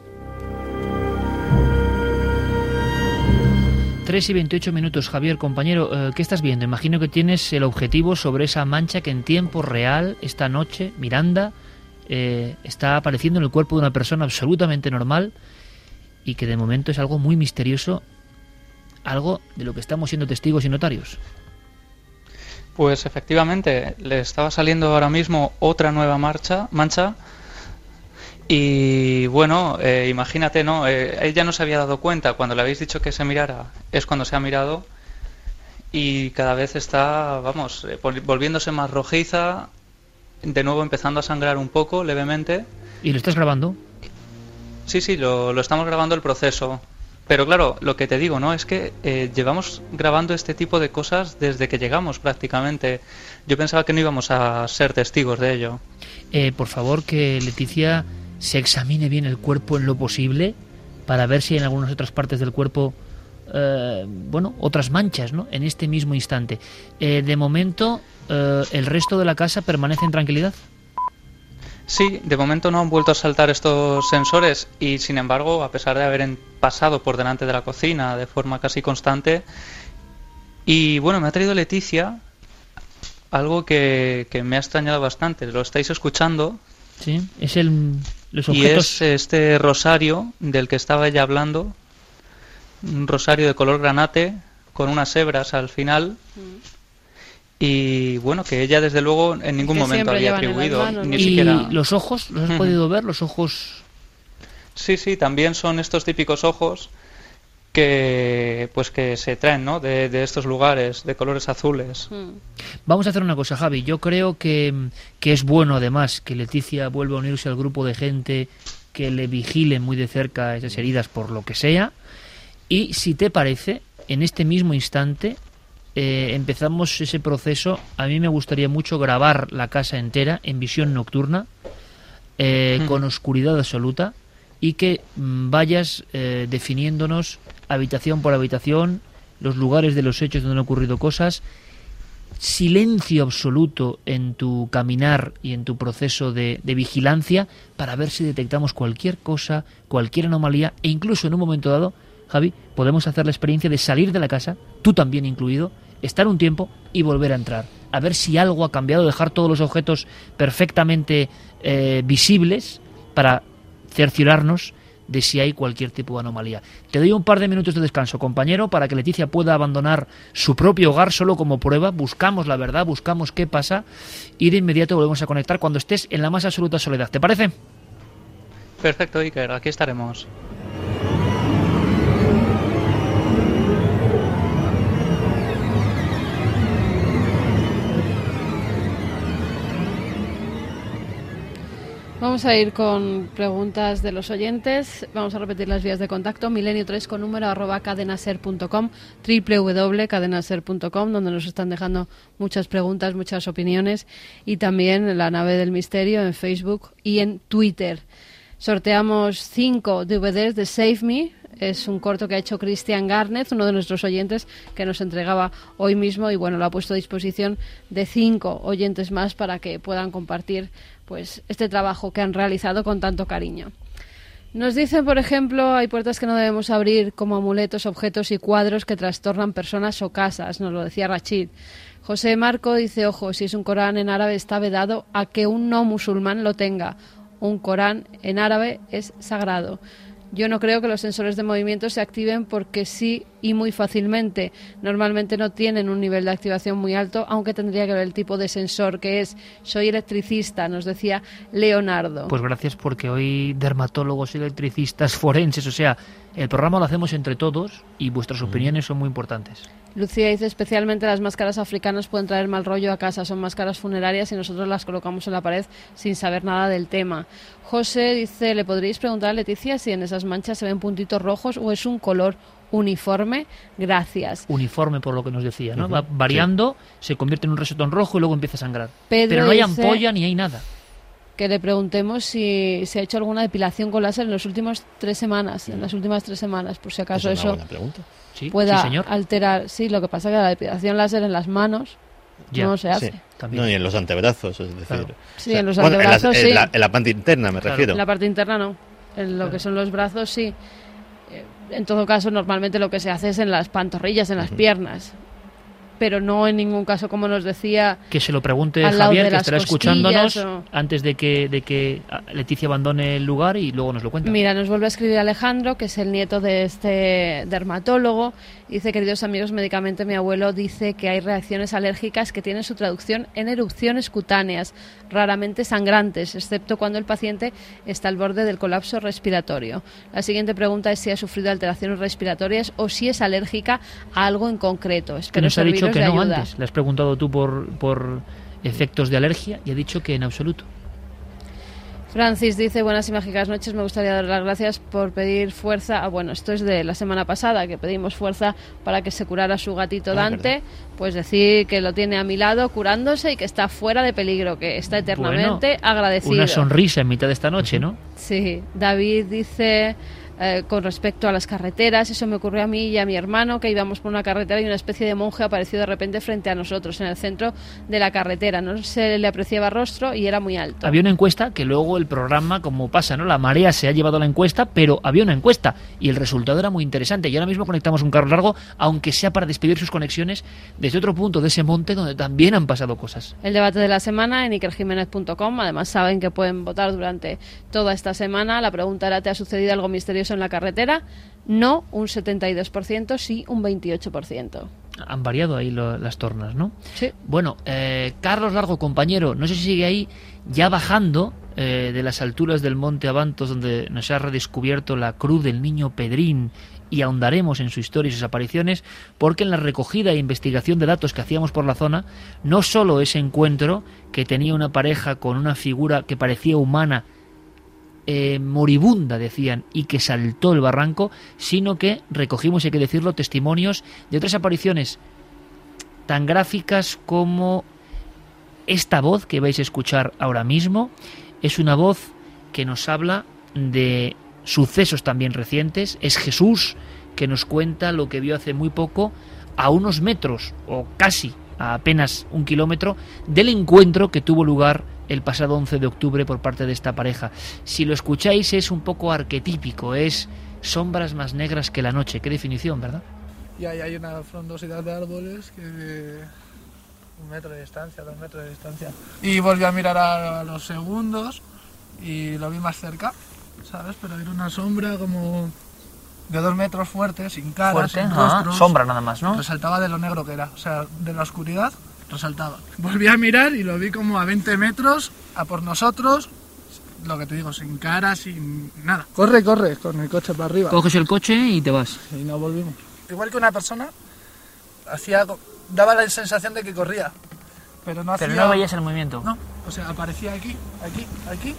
Speaker 1: tres y veintiocho minutos, Javier, compañero, eh, ¿qué estás viendo? Imagino que tienes el objetivo sobre esa mancha que en tiempo real, esta noche, Miranda, eh, está apareciendo en el cuerpo de una persona absolutamente normal y que de momento es algo muy misterioso, algo de lo que estamos siendo testigos y notarios.
Speaker 5: Pues efectivamente, le estaba saliendo ahora mismo otra nueva marcha, mancha, y bueno, eh, imagínate, ¿no? Eh, ella no se había dado cuenta, cuando le habéis dicho que se mirara, es cuando se ha mirado, y cada vez está, vamos, eh, volviéndose más rojiza, de nuevo empezando a sangrar un poco, levemente.
Speaker 1: ¿Y lo estás grabando?
Speaker 5: Sí, sí, lo, lo estamos grabando el proceso. Pero claro, lo que te digo, ¿no? Es que eh, llevamos grabando este tipo de cosas desde que llegamos prácticamente. Yo pensaba que no íbamos a ser testigos de ello.
Speaker 1: Eh, por favor, que Leticia se examine bien el cuerpo en lo posible para ver si en algunas otras partes del cuerpo, eh, bueno, otras manchas, ¿no? En este mismo instante. Eh, de momento, eh, ¿el resto de la casa permanece en tranquilidad?
Speaker 5: Sí, de momento no han vuelto a saltar estos sensores y, sin embargo, a pesar de haber pasado por delante de la cocina de forma casi constante, y bueno, me ha traído Leticia algo que, que me ha extrañado bastante. Lo estáis escuchando.
Speaker 1: Sí, es el los objetos...
Speaker 5: Y es este rosario del que estaba ella hablando, un rosario de color granate con unas hebras al final. Mm. Y bueno, que ella desde luego en ningún
Speaker 3: que
Speaker 5: momento había atribuido
Speaker 3: manos,
Speaker 5: ni
Speaker 1: ¿Y
Speaker 5: siquiera...
Speaker 1: los ojos? ¿Los has uh-huh. podido ver? Los ojos...
Speaker 5: Sí, sí, también son estos típicos ojos que pues que se traen, ¿no? De, de estos lugares, de colores azules.
Speaker 3: Mm.
Speaker 1: Vamos a hacer una cosa, Javi. Yo creo que, que es bueno, además, que Leticia vuelva a unirse al grupo de gente que le vigile muy de cerca esas heridas por lo que sea. Y si te parece, en este mismo instante... Eh, empezamos ese proceso. A mí me gustaría mucho grabar la casa entera en visión nocturna, eh, mm. con oscuridad absoluta, y que mm, vayas eh, definiéndonos habitación por habitación, los lugares de los hechos donde han ocurrido cosas, silencio absoluto en tu caminar y en tu proceso de, de vigilancia, para ver si detectamos cualquier cosa, cualquier anomalía, e incluso en un momento dado, Javi, podemos hacer la experiencia de salir de la casa, tú también incluido, estar un tiempo y volver a entrar, a ver si algo ha cambiado, dejar todos los objetos perfectamente eh, visibles para cerciorarnos de si hay cualquier tipo de anomalía. Te doy un par de minutos de descanso, compañero, para que Leticia pueda abandonar su propio hogar solo como prueba. Buscamos la verdad, buscamos qué pasa y de inmediato volvemos a conectar cuando estés en la más absoluta soledad. ¿Te parece?
Speaker 5: Perfecto, Iker, aquí estaremos.
Speaker 3: Vamos a ir con preguntas de los oyentes. Vamos a repetir las vías de contacto. milenio tres con número arroba cadenaser punto com, doble u doble u doble punto cadenaser punto com, donde nos están dejando muchas preguntas, muchas opiniones, y también en la nave del misterio en Facebook y en Twitter. Sorteamos cinco D V Ds de Save Me. Es un corto que ha hecho Christian Garnett, uno de nuestros oyentes, que nos entregaba hoy mismo, y bueno, lo ha puesto a disposición de cinco oyentes más para que puedan compartir pues este trabajo que han realizado con tanto cariño. Nos dicen, por ejemplo, hay puertas que no debemos abrir, como amuletos, objetos y cuadros que trastornan personas o casas, nos lo decía Rachid. José Marco dice, ojo, si es un Corán en árabe está vedado a que un no musulmán lo tenga. Un Corán en árabe es sagrado. Yo no creo que los sensores de movimiento se activen porque sí y muy fácilmente. Normalmente no tienen un nivel de activación muy alto, aunque tendría que ver el tipo de sensor que es. Soy electricista, nos decía Leonardo.
Speaker 1: Pues gracias, porque hoy dermatólogos, electricistas, forenses, o sea, el programa lo hacemos entre todos y vuestras opiniones son muy importantes.
Speaker 3: Lucía dice, especialmente las máscaras africanas pueden traer mal rollo a casa, son máscaras funerarias y nosotros las colocamos en la pared sin saber nada del tema. José dice, ¿le podríais preguntar a Leticia si en esas manchas se ven puntitos rojos o es un color uniforme? Gracias.
Speaker 1: Uniforme, por lo que nos decía, ¿no?
Speaker 2: Uh-huh.
Speaker 1: Va variando, sí. Se convierte en un rosetón rojo y luego empieza a sangrar.
Speaker 3: Pedro
Speaker 1: Pero no hay
Speaker 3: dice
Speaker 1: ampolla ni hay nada.
Speaker 3: Que le preguntemos si se ha hecho alguna depilación con láser en las últimas tres semanas, en las últimas tres semanas, por si acaso
Speaker 2: es una
Speaker 3: eso
Speaker 2: buena pregunta.
Speaker 1: Sí,
Speaker 3: pueda
Speaker 1: sí, señor.
Speaker 3: alterar. Sí, lo que pasa es que la depilación láser en las manos
Speaker 1: Ya,
Speaker 3: no se hace.
Speaker 2: Sí.
Speaker 1: También.
Speaker 2: No, y en los antebrazos, es decir.
Speaker 1: Claro.
Speaker 3: Sí, en los
Speaker 2: bueno,
Speaker 3: antebrazos
Speaker 2: en,
Speaker 3: sí.
Speaker 2: en, la, en la parte interna me
Speaker 1: Claro.
Speaker 2: refiero.
Speaker 3: En la parte interna no. En lo
Speaker 1: Claro.
Speaker 3: que son los brazos sí. Eh, En todo caso, normalmente lo que se hace es en las pantorrillas, en las
Speaker 2: Ujú.
Speaker 3: piernas. Pero no en ningún caso, como nos decía,
Speaker 1: Que se lo pregunte
Speaker 3: al lado
Speaker 1: Javier,
Speaker 3: de
Speaker 1: que
Speaker 3: las
Speaker 1: estará
Speaker 3: costillas
Speaker 1: escuchándonos
Speaker 3: o-
Speaker 1: antes de que, de que Leticia abandone el lugar y luego nos lo cuenta.
Speaker 3: Mira, nos vuelve a escribir Alejandro, que es el nieto de este dermatólogo. Dice, queridos amigos, médicamente mi abuelo dice que hay reacciones alérgicas que tienen su traducción en erupciones cutáneas, raramente sangrantes, excepto cuando el paciente está al borde del colapso respiratorio. La siguiente pregunta es si ha sufrido alteraciones respiratorias o si es alérgica a algo en concreto.
Speaker 1: que
Speaker 3: Espero
Speaker 1: nos ha dicho
Speaker 3: serviros
Speaker 1: que
Speaker 3: de
Speaker 1: no
Speaker 3: ayuda.
Speaker 1: antes. Le has preguntado tú por, por efectos de alergia y ha dicho que en absoluto.
Speaker 3: Francis dice, buenas y mágicas noches, me gustaría dar las gracias por pedir fuerza. Ah, bueno, esto es de la semana pasada, que pedimos fuerza para que se curara su gatito
Speaker 2: Ah,
Speaker 3: Dante.
Speaker 2: ¿verdad?
Speaker 3: Pues decir que lo tiene a mi lado curándose y que está fuera de peligro, que está eternamente
Speaker 1: Bueno,
Speaker 3: agradecido.
Speaker 1: Una sonrisa en mitad de esta noche, ¿no?
Speaker 3: Sí, David dice, eh, con respecto a las carreteras, eso me ocurrió a mí y a mi hermano, que íbamos por una carretera y una especie de monje apareció de repente frente a nosotros, en el centro de la carretera. No se le apreciaba rostro y era muy alto.
Speaker 1: Había una encuesta que luego el programa, como pasa, ¿no? La marea se ha llevado la encuesta, pero había una encuesta y el resultado era muy interesante. Y ahora mismo conectamos un carro largo, aunque sea para despedir sus conexiones desde otro punto de ese monte donde también han pasado cosas.
Speaker 3: El debate de la semana en iker jiménez punto com. Además saben que pueden votar durante toda esta semana. La pregunta era, ¿te ha sucedido algo misterioso en la carretera? No, un setenta y dos por ciento, sí, un veintiocho por ciento.
Speaker 1: Han variado ahí lo- las tornas, ¿no?
Speaker 3: Sí.
Speaker 1: Bueno, eh, Carlos Largo, compañero, no sé si sigue ahí, ya bajando eh, de las alturas del Monte Abantos, donde nos ha redescubierto la cruz del niño Pedrín, y ahondaremos en su historia y sus apariciones, porque en la recogida e investigación de datos que hacíamos por la zona, no solo ese encuentro que tenía una pareja con una figura que parecía humana, eh, moribunda, decían, y que saltó el barranco, sino que recogimos, hay que decirlo, testimonios de otras apariciones tan gráficas como esta voz que vais a escuchar ahora mismo. Es una voz que nos habla de sucesos también recientes. Es Jesús, que nos cuenta lo que vio hace muy poco, a unos metros, o casi a apenas un kilómetro, del encuentro que tuvo lugar el pasado once de octubre por parte de esta pareja. Si lo escucháis es un poco arquetípico, es sombras más negras que la noche. Qué definición, ¿verdad?
Speaker 7: Y ahí hay una frondosidad de árboles que de un metro de distancia, dos metros de distancia. Y volví a mirar a, a los segundos y lo vi más cerca, ¿sabes? Pero era una sombra como de dos metros fuerte, sin cara, sin rostro.
Speaker 1: sombra nada más, ¿no?
Speaker 7: Resaltaba de lo negro que era, o sea, de la oscuridad resaltaba. Volví a mirar y lo vi como a veinte metros, a por nosotros, lo que te digo, sin cara, sin nada. Corre, corre, con el coche para arriba.
Speaker 1: Coges el coche y te vas.
Speaker 7: Y nos volvimos. Igual que una persona, hacía, daba la sensación de que corría, pero no hacía...
Speaker 1: Pero no veías el movimiento.
Speaker 7: No, o sea, aparecía aquí, aquí, aquí.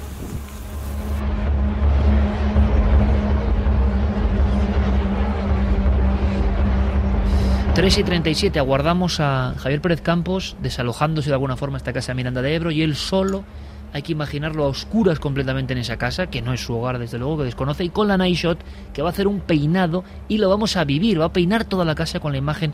Speaker 1: tres y treinta y siete, aguardamos a Javier Pérez Campos desalojándose de alguna forma esta casa de Miranda de Ebro y él solo, hay que imaginarlo a oscuras completamente en esa casa, que no es su hogar desde luego, que desconoce, y con la night shot que va a hacer un peinado y lo vamos a vivir, va a peinar toda la casa con la imagen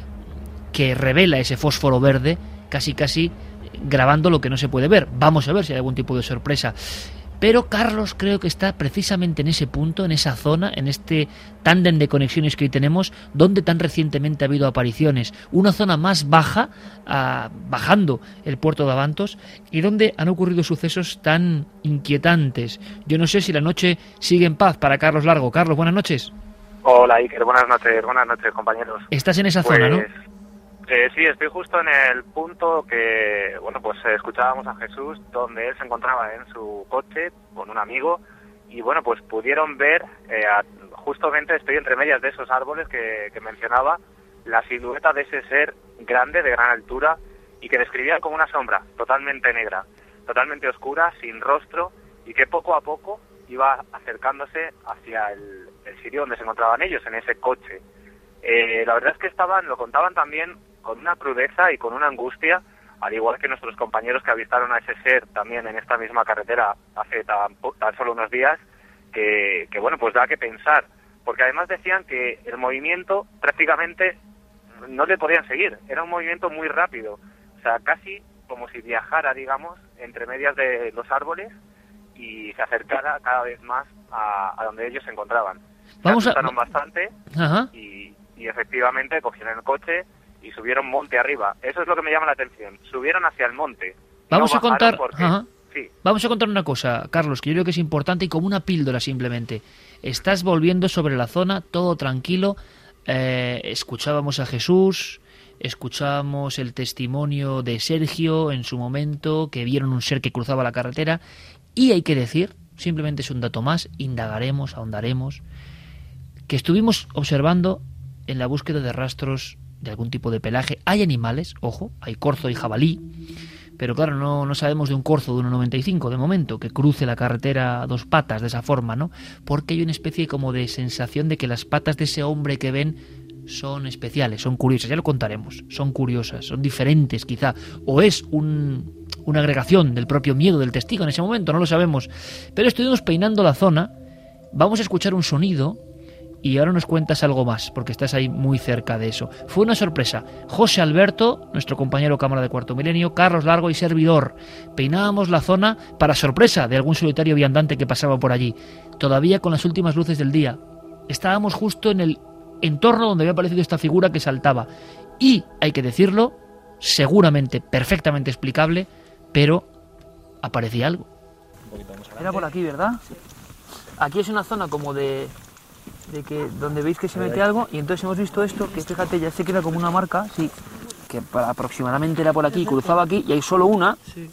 Speaker 1: que revela ese fósforo verde, casi casi grabando lo que no se puede ver. Vamos a ver si hay algún tipo de sorpresa. Pero Carlos creo que está precisamente en ese punto, en esa zona, en este tándem de conexiones que hoy tenemos, donde tan recientemente ha habido apariciones. Una zona más baja, ah, bajando el puerto de Abantos, y donde han ocurrido sucesos tan inquietantes. Yo no sé si la noche sigue en paz para Carlos Largo. Carlos, buenas noches.
Speaker 8: Hola Iker, buenas noches, buenas noches compañeros.
Speaker 1: Estás en esa
Speaker 8: pues,
Speaker 1: zona, ¿no?
Speaker 8: Eh, sí, estoy justo en el punto que, bueno, pues escuchábamos a Jesús, donde él se encontraba en su coche con un amigo y, bueno, pues pudieron ver, eh, a, justamente estoy entre medias de esos árboles que, que mencionaba, la silueta de ese ser grande, de gran altura y que describía como una sombra totalmente negra, totalmente oscura, sin rostro y que poco a poco iba acercándose hacia el, el sitio donde se encontraban ellos, en ese coche. Eh, la verdad es que estaban, lo contaban también con una crudeza y con una angustia, al igual que nuestros compañeros que avistaron a ese ser también en esta misma carretera hace tan, tan solo unos días, que, que bueno, pues da que pensar, porque además decían que el movimiento prácticamente no le podían seguir, era un movimiento muy rápido, o sea, casi como si viajara, digamos, entre medias de los árboles y se acercara cada vez más a, a donde ellos se encontraban.
Speaker 1: Vamos
Speaker 8: se
Speaker 1: a...
Speaker 8: asustaron bastante.
Speaker 1: Ajá.
Speaker 8: y y efectivamente cogieron el coche y subieron monte arriba. Eso es lo que me llama la atención. Subieron hacia el monte.
Speaker 1: Vamos
Speaker 8: no
Speaker 1: a contar,
Speaker 8: porque...
Speaker 1: ajá.
Speaker 8: sí.
Speaker 1: Vamos a contar una cosa, Carlos, que yo creo que es importante y como una píldora simplemente. Estás volviendo sobre la zona, todo tranquilo. Eh, escuchábamos a Jesús, escuchábamos el testimonio de Sergio en su momento, que vieron un ser que cruzaba la carretera. Y hay que decir, simplemente es un dato más, indagaremos, ahondaremos, que estuvimos observando en la búsqueda de rastros de algún tipo de pelaje. Hay animales, ojo, hay corzo y jabalí, pero claro, no, no sabemos de un corzo de uno noventa y cinco de momento, que cruce la carretera a dos patas de esa forma, ¿no? Porque hay una especie como de sensación de que las patas de ese hombre que ven son especiales, son curiosas, ya lo contaremos, son curiosas, son diferentes quizá, o es un, una agregación del propio miedo del testigo en ese momento, no lo sabemos. Pero estuvimos peinando la zona, vamos a escuchar un sonido y ahora nos cuentas algo más, porque estás ahí muy cerca de eso. Fue una sorpresa. José Alberto, nuestro compañero cámara de Cuarto Milenio, Carlos Largo y servidor. Peinábamos la zona para sorpresa de algún solitario viandante que pasaba por allí, todavía con las últimas luces del día. Estábamos justo en el entorno donde había aparecido esta figura que saltaba. Y, hay que decirlo, seguramente perfectamente explicable, pero aparecía algo. Era por aquí, ¿verdad? Aquí es una zona como de... de que donde veis que se mete algo y entonces hemos visto esto, que fíjate, ya se queda como una marca, sí, que aproximadamente era por aquí, cruzaba aquí y hay solo una, sí.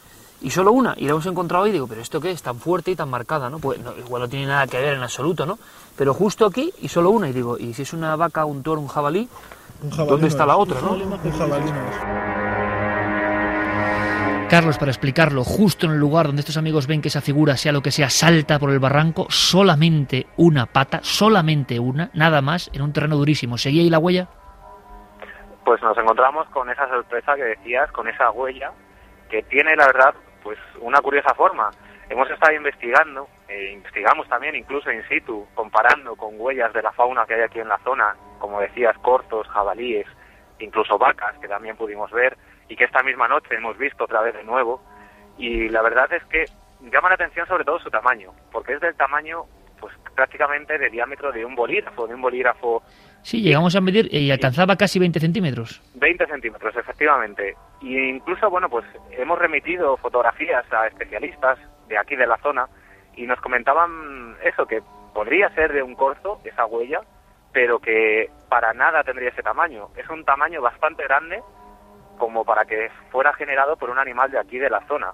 Speaker 1: y solo una, y la hemos encontrado y digo, pero ¿esto qué es tan fuerte y tan marcada? ¿No? Pues no, igual no tiene nada que ver en absoluto, ¿no? Pero justo aquí y solo una, y digo, ¿y si es una vaca, un toro, un jabalí? Un jabalí ¿dónde está la otra, no? Un jabalí no. Carlos, para explicarlo, justo en el lugar donde estos amigos ven que esa figura, sea lo que sea, salta por el barranco, solamente una pata, solamente una, nada más, en un terreno durísimo. ¿Seguía ahí la huella?
Speaker 8: Pues nos encontramos con esa sorpresa que decías, con esa huella, que tiene, la verdad, pues una curiosa forma. Hemos estado investigando, eh, investigamos también incluso in situ, comparando con huellas de la fauna que hay aquí en la zona, como decías, corzos, jabalíes, incluso vacas, que también pudimos ver, y que esta misma noche hemos visto otra vez de nuevo, y la verdad es que llama la atención sobre todo su tamaño, porque es del tamaño pues prácticamente de diámetro de un bolígrafo, de un bolígrafo...
Speaker 1: Sí, llegamos a medir y alcanzaba casi veinte centímetros.
Speaker 8: veinte centímetros, efectivamente. Y incluso, bueno, pues hemos remitido fotografías a especialistas de aquí de la zona, y nos comentaban eso, que podría ser de un corzo, esa huella, pero que para nada tendría ese tamaño. Es un tamaño bastante grande, como para que fuera generado por un animal de aquí de la zona.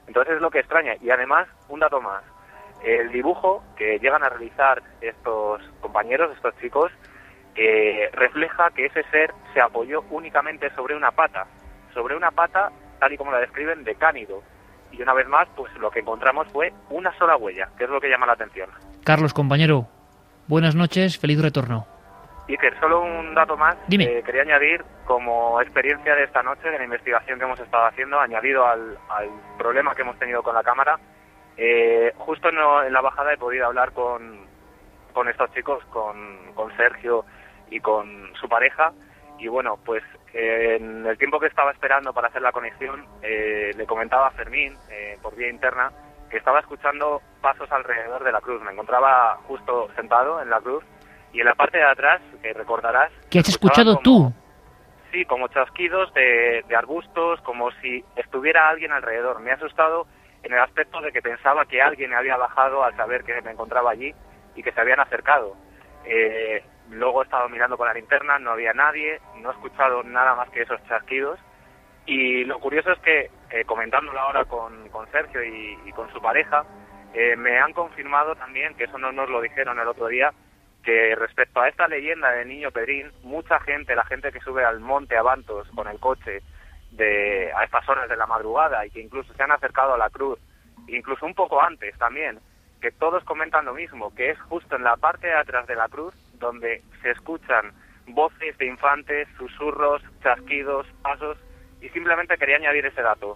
Speaker 8: Entonces es lo que extraña. Y además, un dato más. El dibujo que llegan a realizar estos compañeros, estos chicos, eh, refleja que ese ser se apoyó únicamente sobre una pata, sobre una pata tal y como la describen de cánido. Y una vez más, pues lo que encontramos fue una sola huella, que es lo que llama la atención.
Speaker 1: Carlos, compañero, buenas noches, feliz retorno.
Speaker 8: Iker, solo un dato más.
Speaker 1: Dime.
Speaker 8: Eh, quería añadir como experiencia de esta noche, de la investigación que hemos estado haciendo, añadido al, al problema que hemos tenido con la cámara. Eh, justo en, en la bajada he podido hablar con, con estos chicos, con, con Sergio y con su pareja. Y bueno, pues eh, en el tiempo que estaba esperando para hacer la conexión, eh, le comentaba a Fermín, eh, por vía interna, que estaba escuchando pasos alrededor de la cruz. Me encontraba justo sentado en la cruz y en la parte de atrás, que recordarás...
Speaker 1: ¿Qué has escuchado
Speaker 8: como,
Speaker 1: tú?
Speaker 8: Sí, como chasquidos de, de arbustos, como si estuviera alguien alrededor. Me ha asustado en el aspecto de que pensaba que alguien me había bajado al saber que me encontraba allí y que se habían acercado. Eh, luego he estado mirando con la linterna, no había nadie, no he escuchado nada más que esos chasquidos. Y lo curioso es que, eh, comentándolo ahora con, con Sergio y, y con su pareja, eh, me han confirmado también, que eso no nos lo dijeron el otro día, que respecto a esta leyenda del niño Pedrín, mucha gente, la gente que sube al monte Abantos con el coche de a estas horas de la madrugada y que incluso se han acercado a la cruz, incluso un poco antes también, que todos comentan lo mismo, que es justo en la parte de atrás de la cruz donde se escuchan voces de infantes, susurros, chasquidos, pasos, y simplemente quería añadir ese dato.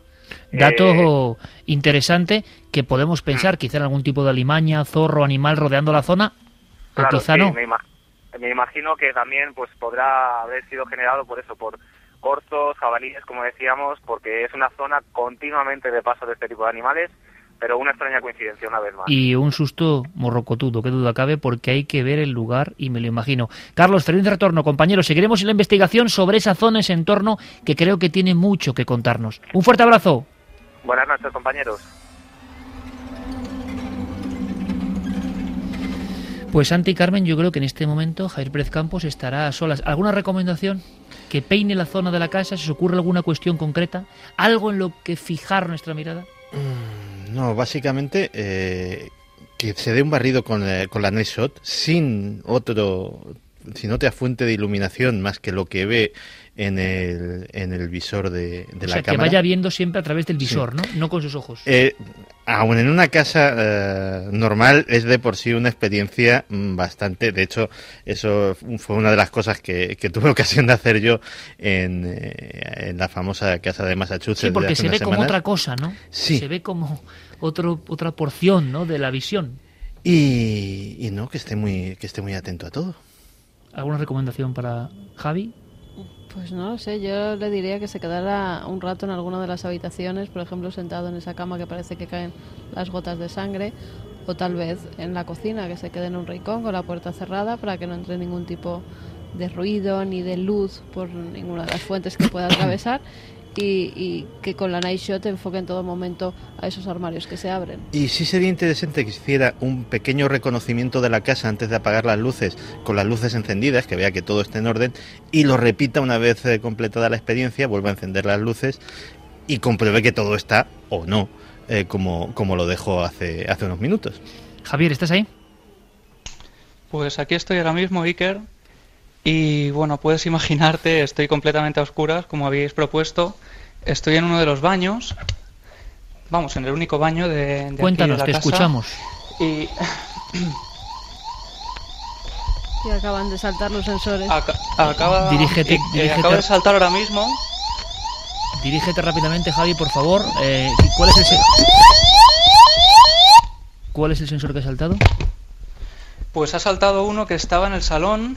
Speaker 1: Dato eh... interesante que podemos pensar quizá en algún tipo de alimaña, zorro, animal rodeando la zona,
Speaker 8: claro,
Speaker 1: o quizá
Speaker 8: sí,
Speaker 1: no.
Speaker 8: Me, ima me imagino que también pues podrá haber sido generado por eso, por corzos, jabalíes, como decíamos, porque es una zona continuamente de paso de este tipo de animales, pero una extraña coincidencia una vez más.
Speaker 1: Y un susto morrocotudo, qué duda cabe, porque hay que ver el lugar y me lo imagino. Carlos, feliz retorno, compañeros. Seguiremos en la investigación sobre esa zona, ese entorno, que creo que tiene mucho que contarnos. Un fuerte abrazo.
Speaker 8: Buenas noches, compañeros.
Speaker 1: Pues Santi y Carmen, yo creo que en este momento Javier Pérez Campos estará a solas. ¿Alguna recomendación? ¿Que peine la zona de la casa? ¿Se os ocurre alguna cuestión concreta? ¿Algo en lo que fijar nuestra mirada?
Speaker 2: No, básicamente eh, que se dé un barrido con, eh, con la Night Shot sin otro, sin otra fuente de iluminación más que lo que ve en el, en el visor de, de
Speaker 1: o
Speaker 2: la
Speaker 1: sea,
Speaker 2: cámara.
Speaker 1: Que vaya viendo siempre a través del visor, sí. ¿no? No con sus ojos.
Speaker 2: Eh, aún en una casa eh, normal es de por sí una experiencia bastante... De hecho, eso fue una de las cosas que, que tuve ocasión de hacer yo en, eh, en la famosa casa de Massachusetts.
Speaker 1: Sí, porque
Speaker 2: de hace
Speaker 1: se ve
Speaker 2: unas
Speaker 1: como
Speaker 2: semanas.
Speaker 1: otra cosa, ¿no?
Speaker 2: Sí.
Speaker 1: Se ve como otro, otra porción, ¿no?, de la visión.
Speaker 2: Y, y no, que esté muy que esté muy atento a todo.
Speaker 1: ¿Alguna recomendación para Javi?
Speaker 3: Pues no lo sé, yo le diría que se quedara un rato en alguna de las habitaciones, por ejemplo sentado en esa cama que parece que caen las gotas de sangre, o tal vez en la cocina, que se quede en un rincón con la puerta cerrada para que no entre ningún tipo de ruido ni de luz por ninguna de las fuentes que pueda atravesar, y, y que con la Night Shot enfoque en todo momento a esos armarios que se abren.
Speaker 2: Y sí sería interesante que hiciera un pequeño reconocimiento de la casa antes de apagar las luces, con las luces encendidas, que vea que todo esté en orden, y lo repita una vez eh, completada la experiencia, vuelva a encender las luces y compruebe que todo está, o no, eh, como, como lo dejó hace, hace unos minutos.
Speaker 1: Javier, ¿estás ahí?
Speaker 5: Pues aquí estoy ahora mismo, Iker. Y bueno, puedes imaginarte, estoy completamente a oscuras, como habéis propuesto. Estoy en uno de los baños. Vamos, en el único baño de, de
Speaker 1: Cuéntanos,
Speaker 5: aquí de la
Speaker 1: te
Speaker 5: casa.
Speaker 1: escuchamos.
Speaker 5: Y...
Speaker 3: y acaban de saltar los sensores.
Speaker 5: Ac acaba...
Speaker 1: Dirígete,
Speaker 5: eh,
Speaker 1: dirígete...
Speaker 5: acaba de saltar ahora mismo.
Speaker 1: Dirígete rápidamente, Javi, por favor. Eh, ¿Cuál es el sen... ¿Cuál es el sensor que ha saltado?
Speaker 5: Pues ha saltado uno que estaba en el salón.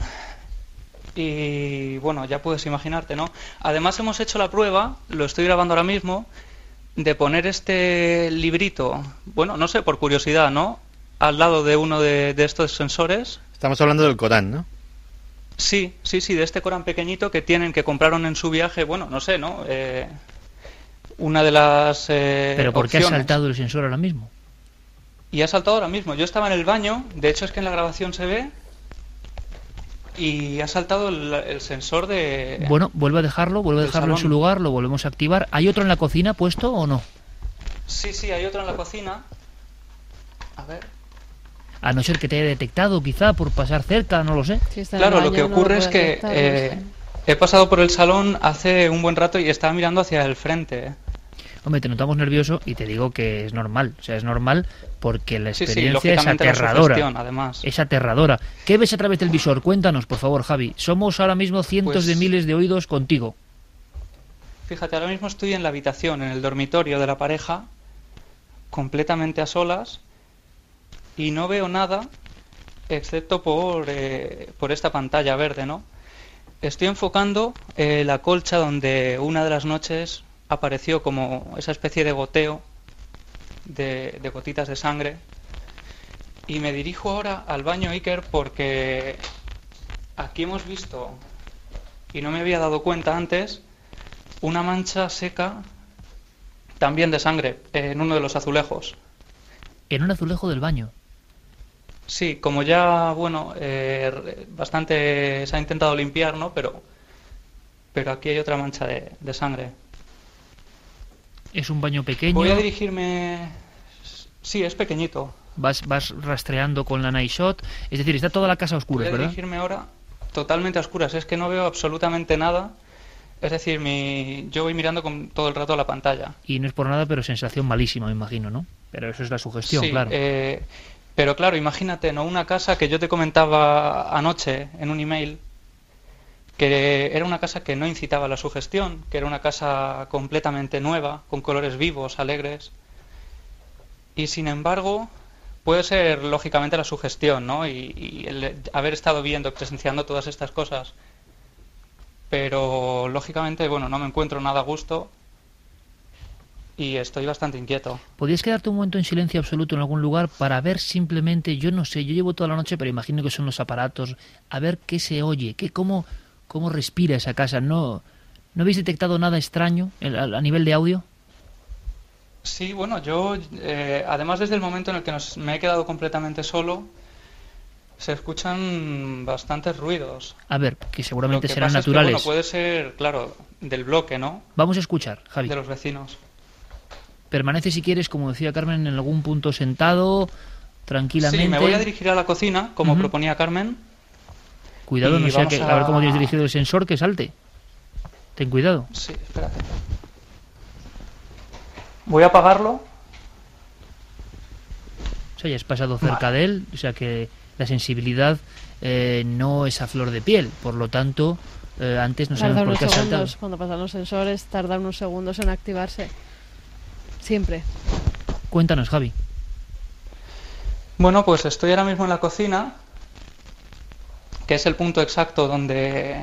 Speaker 5: Y bueno, ya puedes imaginarte, ¿no? Además hemos hecho la prueba, lo estoy grabando ahora mismo, de poner este librito, bueno, no sé, por curiosidad, ¿no?, al lado de uno de, de estos sensores.
Speaker 2: Estamos hablando del Corán, ¿no?
Speaker 5: Sí, sí, sí, de este Corán pequeñito que tienen, que compraron en su viaje, bueno, no sé, ¿no? Eh, una de las eh,
Speaker 1: ¿Pero por qué
Speaker 5: opciones.
Speaker 1: ha saltado el sensor ahora mismo?
Speaker 5: Y ha saltado ahora mismo. Yo estaba en el baño, de hecho es que en la grabación se ve... Y ha saltado el, el sensor de...
Speaker 1: Bueno, vuelve a dejarlo, vuelve a dejarlo
Speaker 5: salón.
Speaker 1: en su lugar, lo volvemos a activar. ¿Hay otro en la cocina puesto o no?
Speaker 5: Sí, sí, hay otro en la cocina. A ver.
Speaker 1: A no ser que te haya detectado, quizá, por pasar cerca, no lo sé.
Speaker 3: Si está en el
Speaker 5: Claro, lo
Speaker 3: baño,
Speaker 5: que
Speaker 3: no
Speaker 5: ocurre
Speaker 3: lo
Speaker 5: es
Speaker 3: puede
Speaker 5: que
Speaker 3: detectar,
Speaker 5: eh,
Speaker 3: no sé.
Speaker 5: he pasado por el salón hace un buen rato y estaba mirando hacia el frente.
Speaker 1: Hombre, te notamos nervioso y te digo que es normal. O sea, es normal porque la
Speaker 5: Sí, sí,
Speaker 1: experiencia es
Speaker 5: lógicamente la
Speaker 1: aterradora.
Speaker 5: sugestión, además.
Speaker 1: Es aterradora. ¿Qué ves a través del visor? Cuéntanos, por favor, Javi. Somos ahora mismo cientos
Speaker 5: Pues-
Speaker 1: de miles de oídos contigo.
Speaker 5: Fíjate, ahora mismo estoy en la habitación, en el dormitorio de la pareja, completamente a solas, y no veo nada excepto por, eh, por esta pantalla verde, ¿no? Estoy enfocando eh, la colcha donde una de las noches apareció como esa especie de goteo de, de gotitas de sangre, y me dirijo ahora al baño Iker porque aquí hemos visto, y no me había dado cuenta antes, una mancha seca también de sangre en uno de los azulejos.
Speaker 1: En un azulejo del baño.
Speaker 5: Sí, como ya, bueno, eh, bastante se ha intentado limpiar, ¿no? Pero, pero aquí hay otra mancha de, de sangre.
Speaker 1: Es un baño pequeño.
Speaker 5: Voy a dirigirme... Sí, es pequeñito.
Speaker 1: Vas, vas rastreando con la night shot. Es decir, está toda la casa a
Speaker 5: Voy
Speaker 1: oscuras,
Speaker 5: a
Speaker 1: ¿verdad?
Speaker 5: dirigirme ahora totalmente a oscuras. Es que no veo absolutamente nada. Es decir, mi... yo voy mirando con todo el rato a la pantalla.
Speaker 1: Y no es por nada, pero sensación malísima, me imagino, ¿no? Pero eso es la sugestión,
Speaker 5: Sí,
Speaker 1: claro.
Speaker 5: eh, pero claro, imagínate, ¿no? Una casa que yo te comentaba anoche en un email, que era una casa que no incitaba a la sugestión, que era una casa completamente nueva, con colores vivos, alegres. Y sin embargo, puede ser lógicamente la sugestión, ¿no? Y, y el haber estado viendo, presenciando todas estas cosas. Pero lógicamente, bueno, no me encuentro nada a gusto y estoy bastante inquieto.
Speaker 1: ¿Podrías quedarte un momento en silencio absoluto en algún lugar para ver simplemente, yo no sé, yo llevo toda la noche, pero imagino que son los aparatos, a ver qué se oye, qué, cómo, cómo respira esa casa? ¿No, ¿no habéis detectado nada extraño a, a nivel de audio?
Speaker 5: Sí, bueno, yo, eh, además desde el momento en el que nos, me he quedado completamente solo, se escuchan bastantes ruidos.
Speaker 1: A ver, que seguramente
Speaker 5: Lo que
Speaker 1: serán
Speaker 5: pasa es que,
Speaker 1: naturales.
Speaker 5: bueno, puede ser, claro, del bloque, ¿no?
Speaker 1: Vamos a escuchar, Javi.
Speaker 5: De los vecinos.
Speaker 1: Permanece, si quieres, como decía Carmen, en algún punto sentado, tranquilamente.
Speaker 5: Sí, me voy a dirigir a la cocina, como
Speaker 1: Ujú.
Speaker 5: proponía Carmen.
Speaker 1: Cuidado,
Speaker 5: y
Speaker 1: no sea
Speaker 5: vamos
Speaker 1: que,
Speaker 5: a...
Speaker 1: a ver cómo tienes dirigido el sensor, que salte. Ten cuidado.
Speaker 5: Sí, espérate. Voy a apagarlo.
Speaker 1: O sea, ya has pasado cerca de él, o sea que la sensibilidad eh, no es a flor de piel, por lo tanto, eh, antes no
Speaker 3: Tarda
Speaker 1: sabemos por
Speaker 3: unos
Speaker 1: qué ha saltado.
Speaker 3: segundos, cuando pasan los sensores, tarda unos segundos en activarse. Siempre.
Speaker 1: Cuéntanos, Javi.
Speaker 5: Bueno, pues estoy ahora mismo en la cocina, que es el punto exacto donde...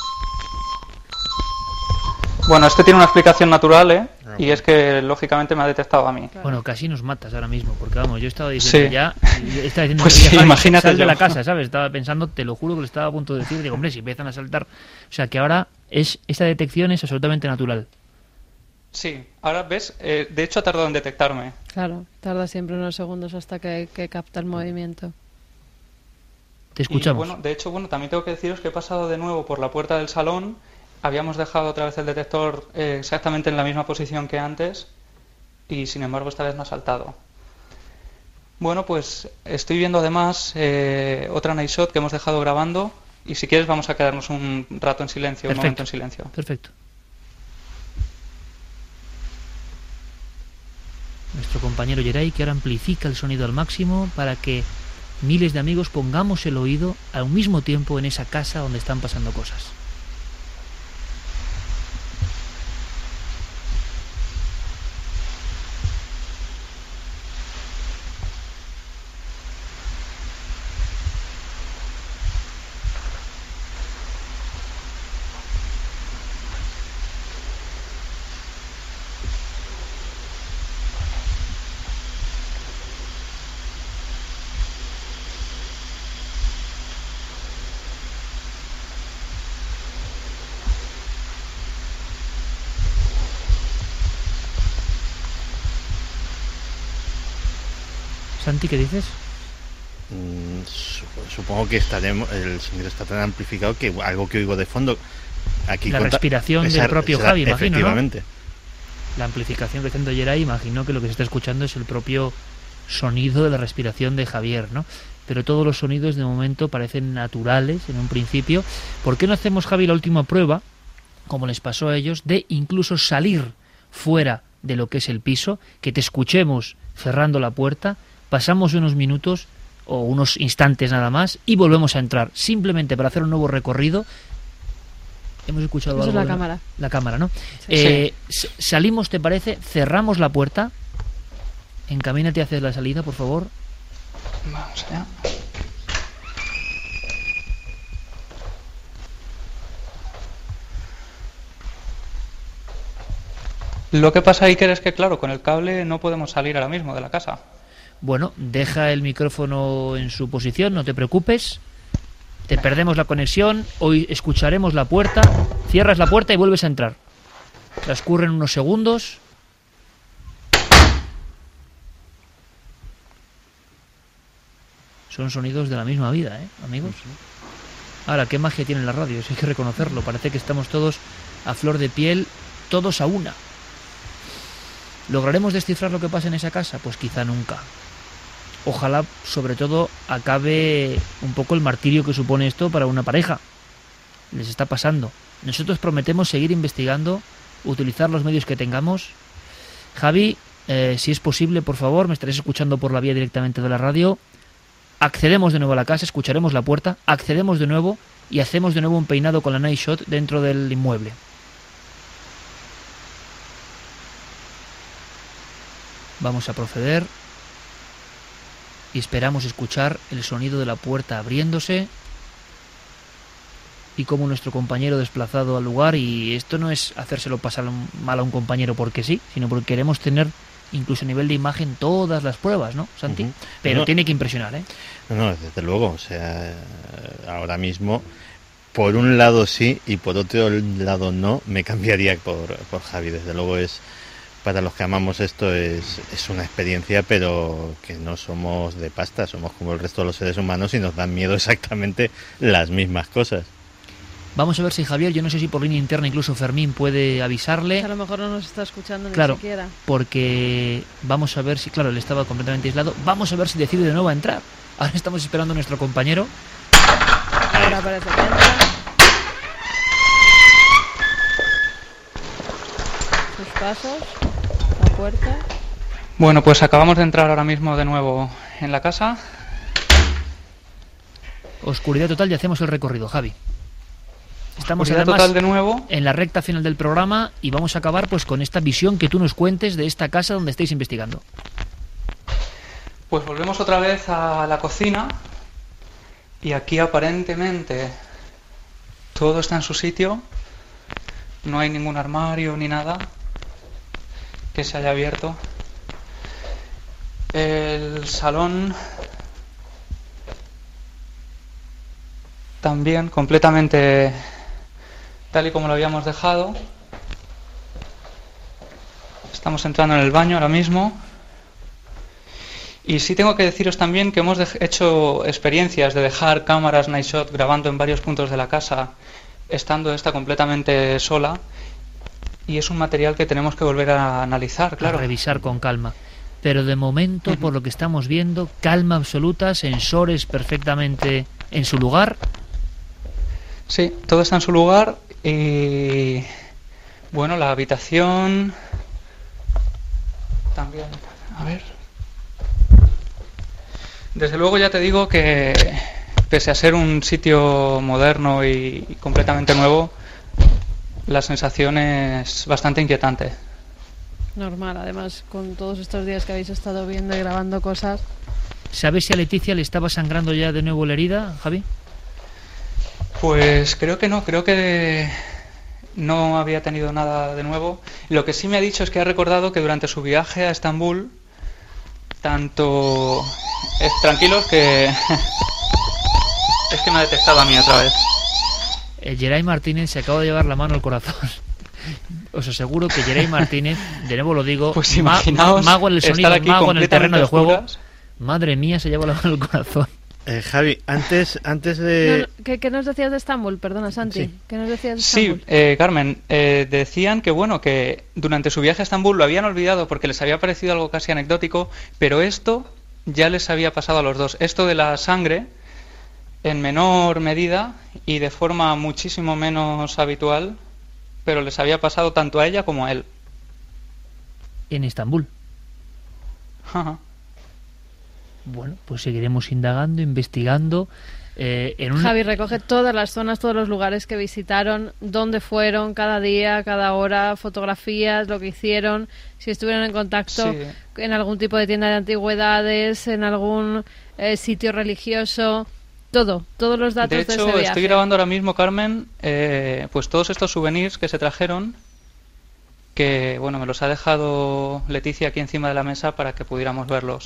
Speaker 5: Bueno, este tiene una explicación natural, ¿eh? Y es que, lógicamente, me ha detectado a mí.
Speaker 1: Bueno, casi nos matas ahora mismo, porque vamos, yo estaba diciendo
Speaker 5: Sí.
Speaker 1: ya, yo estaba diciendo,
Speaker 5: Pues
Speaker 1: "Oye,
Speaker 5: sí,
Speaker 1: Javi,
Speaker 5: imagínate
Speaker 1: sal de
Speaker 5: yo".
Speaker 1: la casa, ¿sabes? Estaba pensando, te lo juro que lo estaba a punto de decir, digo, hombre, si empiezan a saltar, o sea que ahora es esta detección es absolutamente natural.
Speaker 5: Sí, ahora ves, eh, de hecho ha tardado en detectarme.
Speaker 3: Claro, tarda siempre unos segundos hasta que, que capta el movimiento.
Speaker 1: Te escuchamos.
Speaker 5: Y bueno, de hecho, bueno, también tengo que deciros que he pasado de nuevo por la puerta del salón. Habíamos dejado otra vez el detector eh, exactamente en la misma posición que antes y sin embargo esta vez no ha saltado. Bueno, pues estoy viendo además eh, otra night shot que hemos dejado grabando y si quieres vamos a quedarnos un rato en silencio,
Speaker 1: Perfecto.
Speaker 5: un momento en silencio.
Speaker 1: Perfecto. Nuestro compañero Yeray, que ahora amplifica el sonido al máximo para que miles de amigos pongamos el oído al mismo tiempo en esa casa donde están pasando cosas. Santi, ¿qué dices?
Speaker 2: Mm, su- supongo que estaremos, el sonido está tan amplificado que algo que oigo de fondo aquí
Speaker 1: La
Speaker 2: conta-
Speaker 1: respiración
Speaker 2: esa-
Speaker 1: del propio
Speaker 2: será-
Speaker 1: Javi, imagino, ¿no?
Speaker 2: efectivamente.
Speaker 1: la amplificación que está haciendo Geray, imagino que lo que se está escuchando es el propio sonido de la respiración de Javier, ¿no? Pero todos los sonidos de momento parecen naturales en un principio. ¿Por qué no hacemos, Javi, la última prueba, como les pasó a ellos, de incluso salir fuera de lo que es el piso, que te escuchemos cerrando la puerta, pasamos unos minutos o unos instantes nada más y volvemos a entrar, simplemente para hacer un nuevo recorrido? Hemos escuchado
Speaker 3: Eso
Speaker 1: algo.
Speaker 3: es la
Speaker 1: ¿no?
Speaker 3: cámara.
Speaker 1: La cámara, ¿no?
Speaker 3: Sí.
Speaker 1: Eh, sí. Salimos, ¿te parece? Cerramos la puerta. Encamínate hacia la salida, por favor.
Speaker 5: Vamos allá. Lo que pasa, Iker, es que, claro, con el cable no podemos salir ahora mismo de la casa.
Speaker 1: Bueno, deja el micrófono en su posición, no te preocupes. Te perdemos la conexión, hoy escucharemos la puerta, cierras la puerta y vuelves a entrar. Transcurren unos segundos. Son sonidos de la misma vida, ¿eh, amigos? Ahora, qué magia tiene la radio, eso hay que reconocerlo. Parece que estamos todos a flor de piel, todos a una. ¿Lograremos descifrar lo que pasa en esa casa? Pues quizá nunca. Ojalá, sobre todo, acabe un poco el martirio que supone esto para una pareja. Les está pasando. Nosotros prometemos seguir investigando, utilizar los medios que tengamos. Javi, eh, si es posible, por favor, me estaréis escuchando por la vía directamente de la radio. Accedemos de nuevo a la casa, escucharemos la puerta, accedemos de nuevo y hacemos de nuevo un peinado con la Night Shot dentro del inmueble. Vamos a proceder y esperamos escuchar el sonido de la puerta abriéndose y como nuestro compañero desplazado al lugar, y esto no es hacérselo pasar mal a un compañero porque sí, sino porque queremos tener incluso a nivel de imagen todas las pruebas, ¿no, Santi? Uh-huh. Pero no, tiene que impresionar, ¿eh?
Speaker 2: No, no, desde luego, o sea, ahora mismo por un lado sí y por otro lado no, me cambiaría por, por Javi. Desde luego es, para los que amamos esto, es, es una experiencia, pero que no somos de pasta, somos como el resto de los seres humanos y nos dan miedo exactamente las mismas cosas.
Speaker 1: Vamos a ver si Javier, yo no sé si por línea interna incluso Fermín puede avisarle.
Speaker 3: A lo mejor no nos está escuchando ni
Speaker 1: claro,
Speaker 3: siquiera.
Speaker 1: Porque vamos a ver si, claro, él estaba completamente aislado. Vamos a ver si decide de nuevo a entrar. Ahora estamos esperando a nuestro compañero.
Speaker 3: Ahora parece que entra. Sus pasos, la puerta.
Speaker 5: Bueno, pues acabamos de entrar ahora mismo de nuevo en la casa.
Speaker 1: Oscuridad total y hacemos el recorrido, Javi. Estamos
Speaker 5: Oscuridad
Speaker 1: además
Speaker 5: total de nuevo
Speaker 1: en la recta final del programa y vamos a acabar pues con esta visión que tú nos cuentes de esta casa donde estáis investigando.
Speaker 5: Pues volvemos otra vez a la cocina y aquí aparentemente todo está en su sitio. No hay ningún armario ni nada que se haya abierto. El salón también completamente tal y como lo habíamos dejado. Estamos entrando en el baño ahora mismo. Y sí tengo que deciros también que hemos hecho experiencias de dejar cámaras Night Shot grabando en varios puntos de la casa, estando esta completamente sola. Y es un material que tenemos que volver a analizar, claro.
Speaker 1: A revisar con calma. Pero de momento, uh-huh. por lo que estamos viendo, calma absoluta, sensores perfectamente en su lugar.
Speaker 5: Sí, todo está en su lugar y bueno, la habitación también, a ver. Desde luego ya te digo que pese a ser un sitio moderno y, y completamente nuevo, la sensación es bastante inquietante.
Speaker 3: Normal, además, con todos estos días que habéis estado viendo y grabando cosas.
Speaker 1: ¿Sabes si a Leticia le estaba sangrando ya de nuevo la herida, Javi?
Speaker 5: Pues creo que no, creo que no había tenido nada de nuevo. Lo que sí me ha dicho es que ha recordado que durante su viaje a Estambul, tanto... Eh, tranquilos que... es que me ha detectado a mí otra vez.
Speaker 1: Eh, Geray Martínez se acaba de llevar la mano al corazón. Os aseguro que Geray Martínez, de nuevo lo digo,
Speaker 5: pues
Speaker 1: ma- mago en el sonido, mago en el terreno de juego. Madre mía, se lleva la mano al corazón.
Speaker 2: Eh, Javi, antes, antes de...
Speaker 3: No, no, ¿qué, ¿Qué nos decías de Estambul? Perdona, Santi.
Speaker 2: Sí.
Speaker 3: ¿Qué nos decías de
Speaker 5: Sí,
Speaker 3: Estambul?
Speaker 5: eh, Carmen, eh, decían que bueno, que durante su viaje a Estambul lo habían olvidado porque les había parecido algo casi anecdótico, pero esto ya les había pasado a los dos. Esto de la sangre, en menor medida y de forma muchísimo menos habitual, pero les había pasado tanto a ella como a él.
Speaker 1: En Estambul.
Speaker 5: Ajá.
Speaker 1: Bueno, pues seguiremos indagando, investigando. Eh, en una...
Speaker 3: Javi, recoge todas las zonas, todos los lugares que visitaron, dónde fueron, cada día, cada hora, fotografías, lo que hicieron, si estuvieron en contacto
Speaker 5: Sí.
Speaker 3: en algún tipo de tienda de antigüedades, en algún eh, sitio religioso, todo, todos los datos
Speaker 5: De
Speaker 3: de,
Speaker 5: hecho,
Speaker 3: ese viaje.
Speaker 5: estoy grabando ahora mismo, Carmen, eh, pues todos estos souvenirs que se trajeron, que bueno, me los ha dejado Leticia aquí encima de la mesa para que pudiéramos verlos.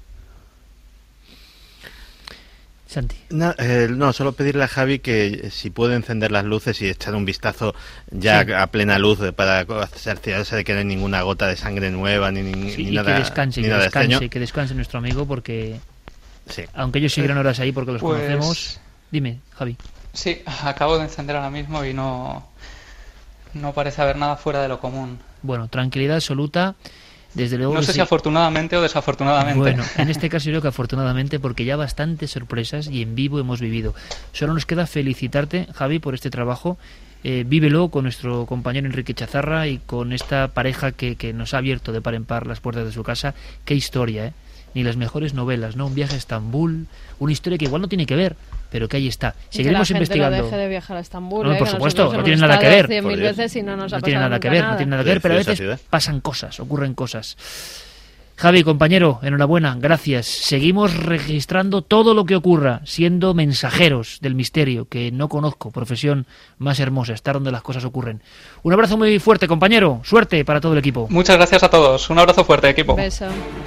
Speaker 1: Santi.
Speaker 2: No, eh, no, solo pedirle a Javi que si puede encender las luces y echar un vistazo ya
Speaker 1: Sí.
Speaker 2: a plena luz para cerciorarse de que no hay ninguna gota de sangre nueva ni, ni,
Speaker 1: Sí,
Speaker 2: ni
Speaker 1: y
Speaker 2: nada,
Speaker 1: que descanse,
Speaker 2: ni
Speaker 1: que
Speaker 2: nada
Speaker 1: descanse,
Speaker 2: extraño.
Speaker 1: que descanse nuestro amigo, porque
Speaker 2: Sí.
Speaker 1: aunque ellos seguirán horas ahí porque los
Speaker 5: Pues-
Speaker 1: conocemos. Dime, Javi.
Speaker 5: Sí, acabo de encender ahora mismo y no, no parece haber nada fuera de lo común.
Speaker 1: Bueno, tranquilidad absoluta. Desde luego
Speaker 5: No
Speaker 1: que
Speaker 5: sé
Speaker 1: sí.
Speaker 5: si afortunadamente o desafortunadamente.
Speaker 1: Bueno, en este caso yo creo que afortunadamente, porque ya bastantes sorpresas y en vivo hemos vivido. Solo nos queda felicitarte, Javi, por este trabajo. Eh, vívelo con nuestro compañero Enrique Chazarra y con esta pareja que, que nos ha abierto de par en par las puertas de su casa. Qué historia, ¿eh? Ni las mejores novelas, ¿no? Un viaje a Estambul, una historia que igual no tiene que ver, pero que ahí está.
Speaker 3: Y
Speaker 1: Seguiremos
Speaker 3: que la gente
Speaker 1: investigando.
Speaker 3: no deje de viajar a Estambul,
Speaker 1: No,
Speaker 3: ¿eh?
Speaker 1: por
Speaker 3: Que
Speaker 1: supuesto,
Speaker 3: nosotros
Speaker 1: no
Speaker 3: hemos
Speaker 1: tiene nada que
Speaker 3: estado
Speaker 1: ver.
Speaker 3: cien mil
Speaker 2: Por Dios.
Speaker 3: veces y no nos ha
Speaker 1: No tiene
Speaker 3: pasado
Speaker 1: nada que
Speaker 3: nunca
Speaker 1: ver, no tiene nada que ver, pero a
Speaker 2: Preciosa
Speaker 1: veces
Speaker 2: ciudad.
Speaker 1: pasan cosas, ocurren cosas. Javi, compañero, enhorabuena, gracias. Seguimos registrando todo lo que ocurra, siendo mensajeros del misterio, que no conozco, profesión más hermosa, estar donde las cosas ocurren. Un abrazo muy fuerte, compañero, suerte para todo el equipo.
Speaker 5: Muchas gracias a todos. Un abrazo fuerte, equipo.
Speaker 3: Beso.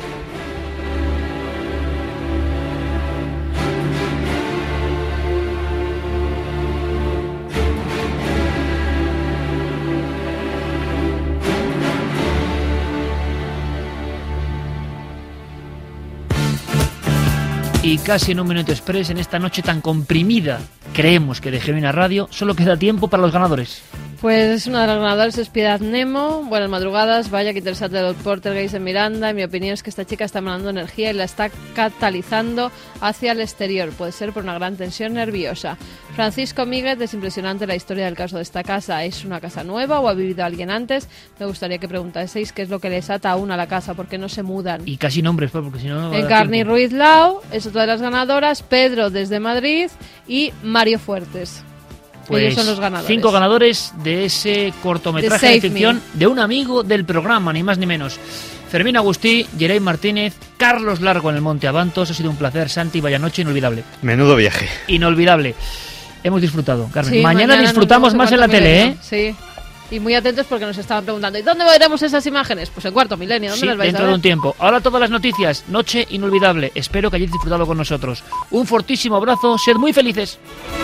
Speaker 1: Y casi en un minuto express, en esta noche tan comprimida, creemos que de Genuina Radio, solo queda tiempo para los ganadores.
Speaker 3: Pues uno de los ganadores es Piedad Nemo. Buenas madrugadas, vaya que interesante el Poltergeist en Miranda. En mi opinión es que esta chica está emanando energía y la está catalizando hacia el exterior. Puede ser por una gran tensión nerviosa. Francisco Míguez, es impresionante la historia del caso de esta casa. ¿Es una casa nueva o ha vivido alguien antes? Me gustaría que preguntaseis qué es lo que les ata aún a la casa, por qué no se mudan.
Speaker 1: Y casi nombres, pues, porque si no... no va a dar
Speaker 3: Encarni
Speaker 1: tiempo.
Speaker 3: Ruiz Lau es otra de las ganadoras. Pedro desde Madrid y Mario Fuertes.
Speaker 1: Pues
Speaker 3: Ellos son los ganadores.
Speaker 1: cinco ganadores de ese cortometraje
Speaker 3: De
Speaker 1: de
Speaker 3: Save
Speaker 1: ficción
Speaker 3: Me.
Speaker 1: de un amigo del programa, ni más ni menos. Fermín Agustí, Jerey Martínez, Carlos Largo en el Monte Avantos. Ha sido un placer, Santi, vaya noche inolvidable.
Speaker 2: Menudo viaje.
Speaker 1: Inolvidable. Hemos disfrutado, Carmen.
Speaker 3: Sí,
Speaker 1: mañana,
Speaker 3: nos
Speaker 1: disfrutamos
Speaker 3: vemos
Speaker 1: más en la
Speaker 3: Cuarto
Speaker 1: tele, ¿eh?
Speaker 3: Milenio. Sí. Y muy atentos porque nos estaban preguntando, ¿y dónde veremos esas imágenes? Pues en Cuarto Milenio, ¿dónde
Speaker 1: Sí,
Speaker 3: las vais
Speaker 1: dentro
Speaker 3: a
Speaker 1: de
Speaker 3: ver?
Speaker 1: un tiempo. Ahora todas las noticias. Noche inolvidable. Espero que hayáis disfrutado con nosotros. Un fortísimo abrazo. Sed muy felices.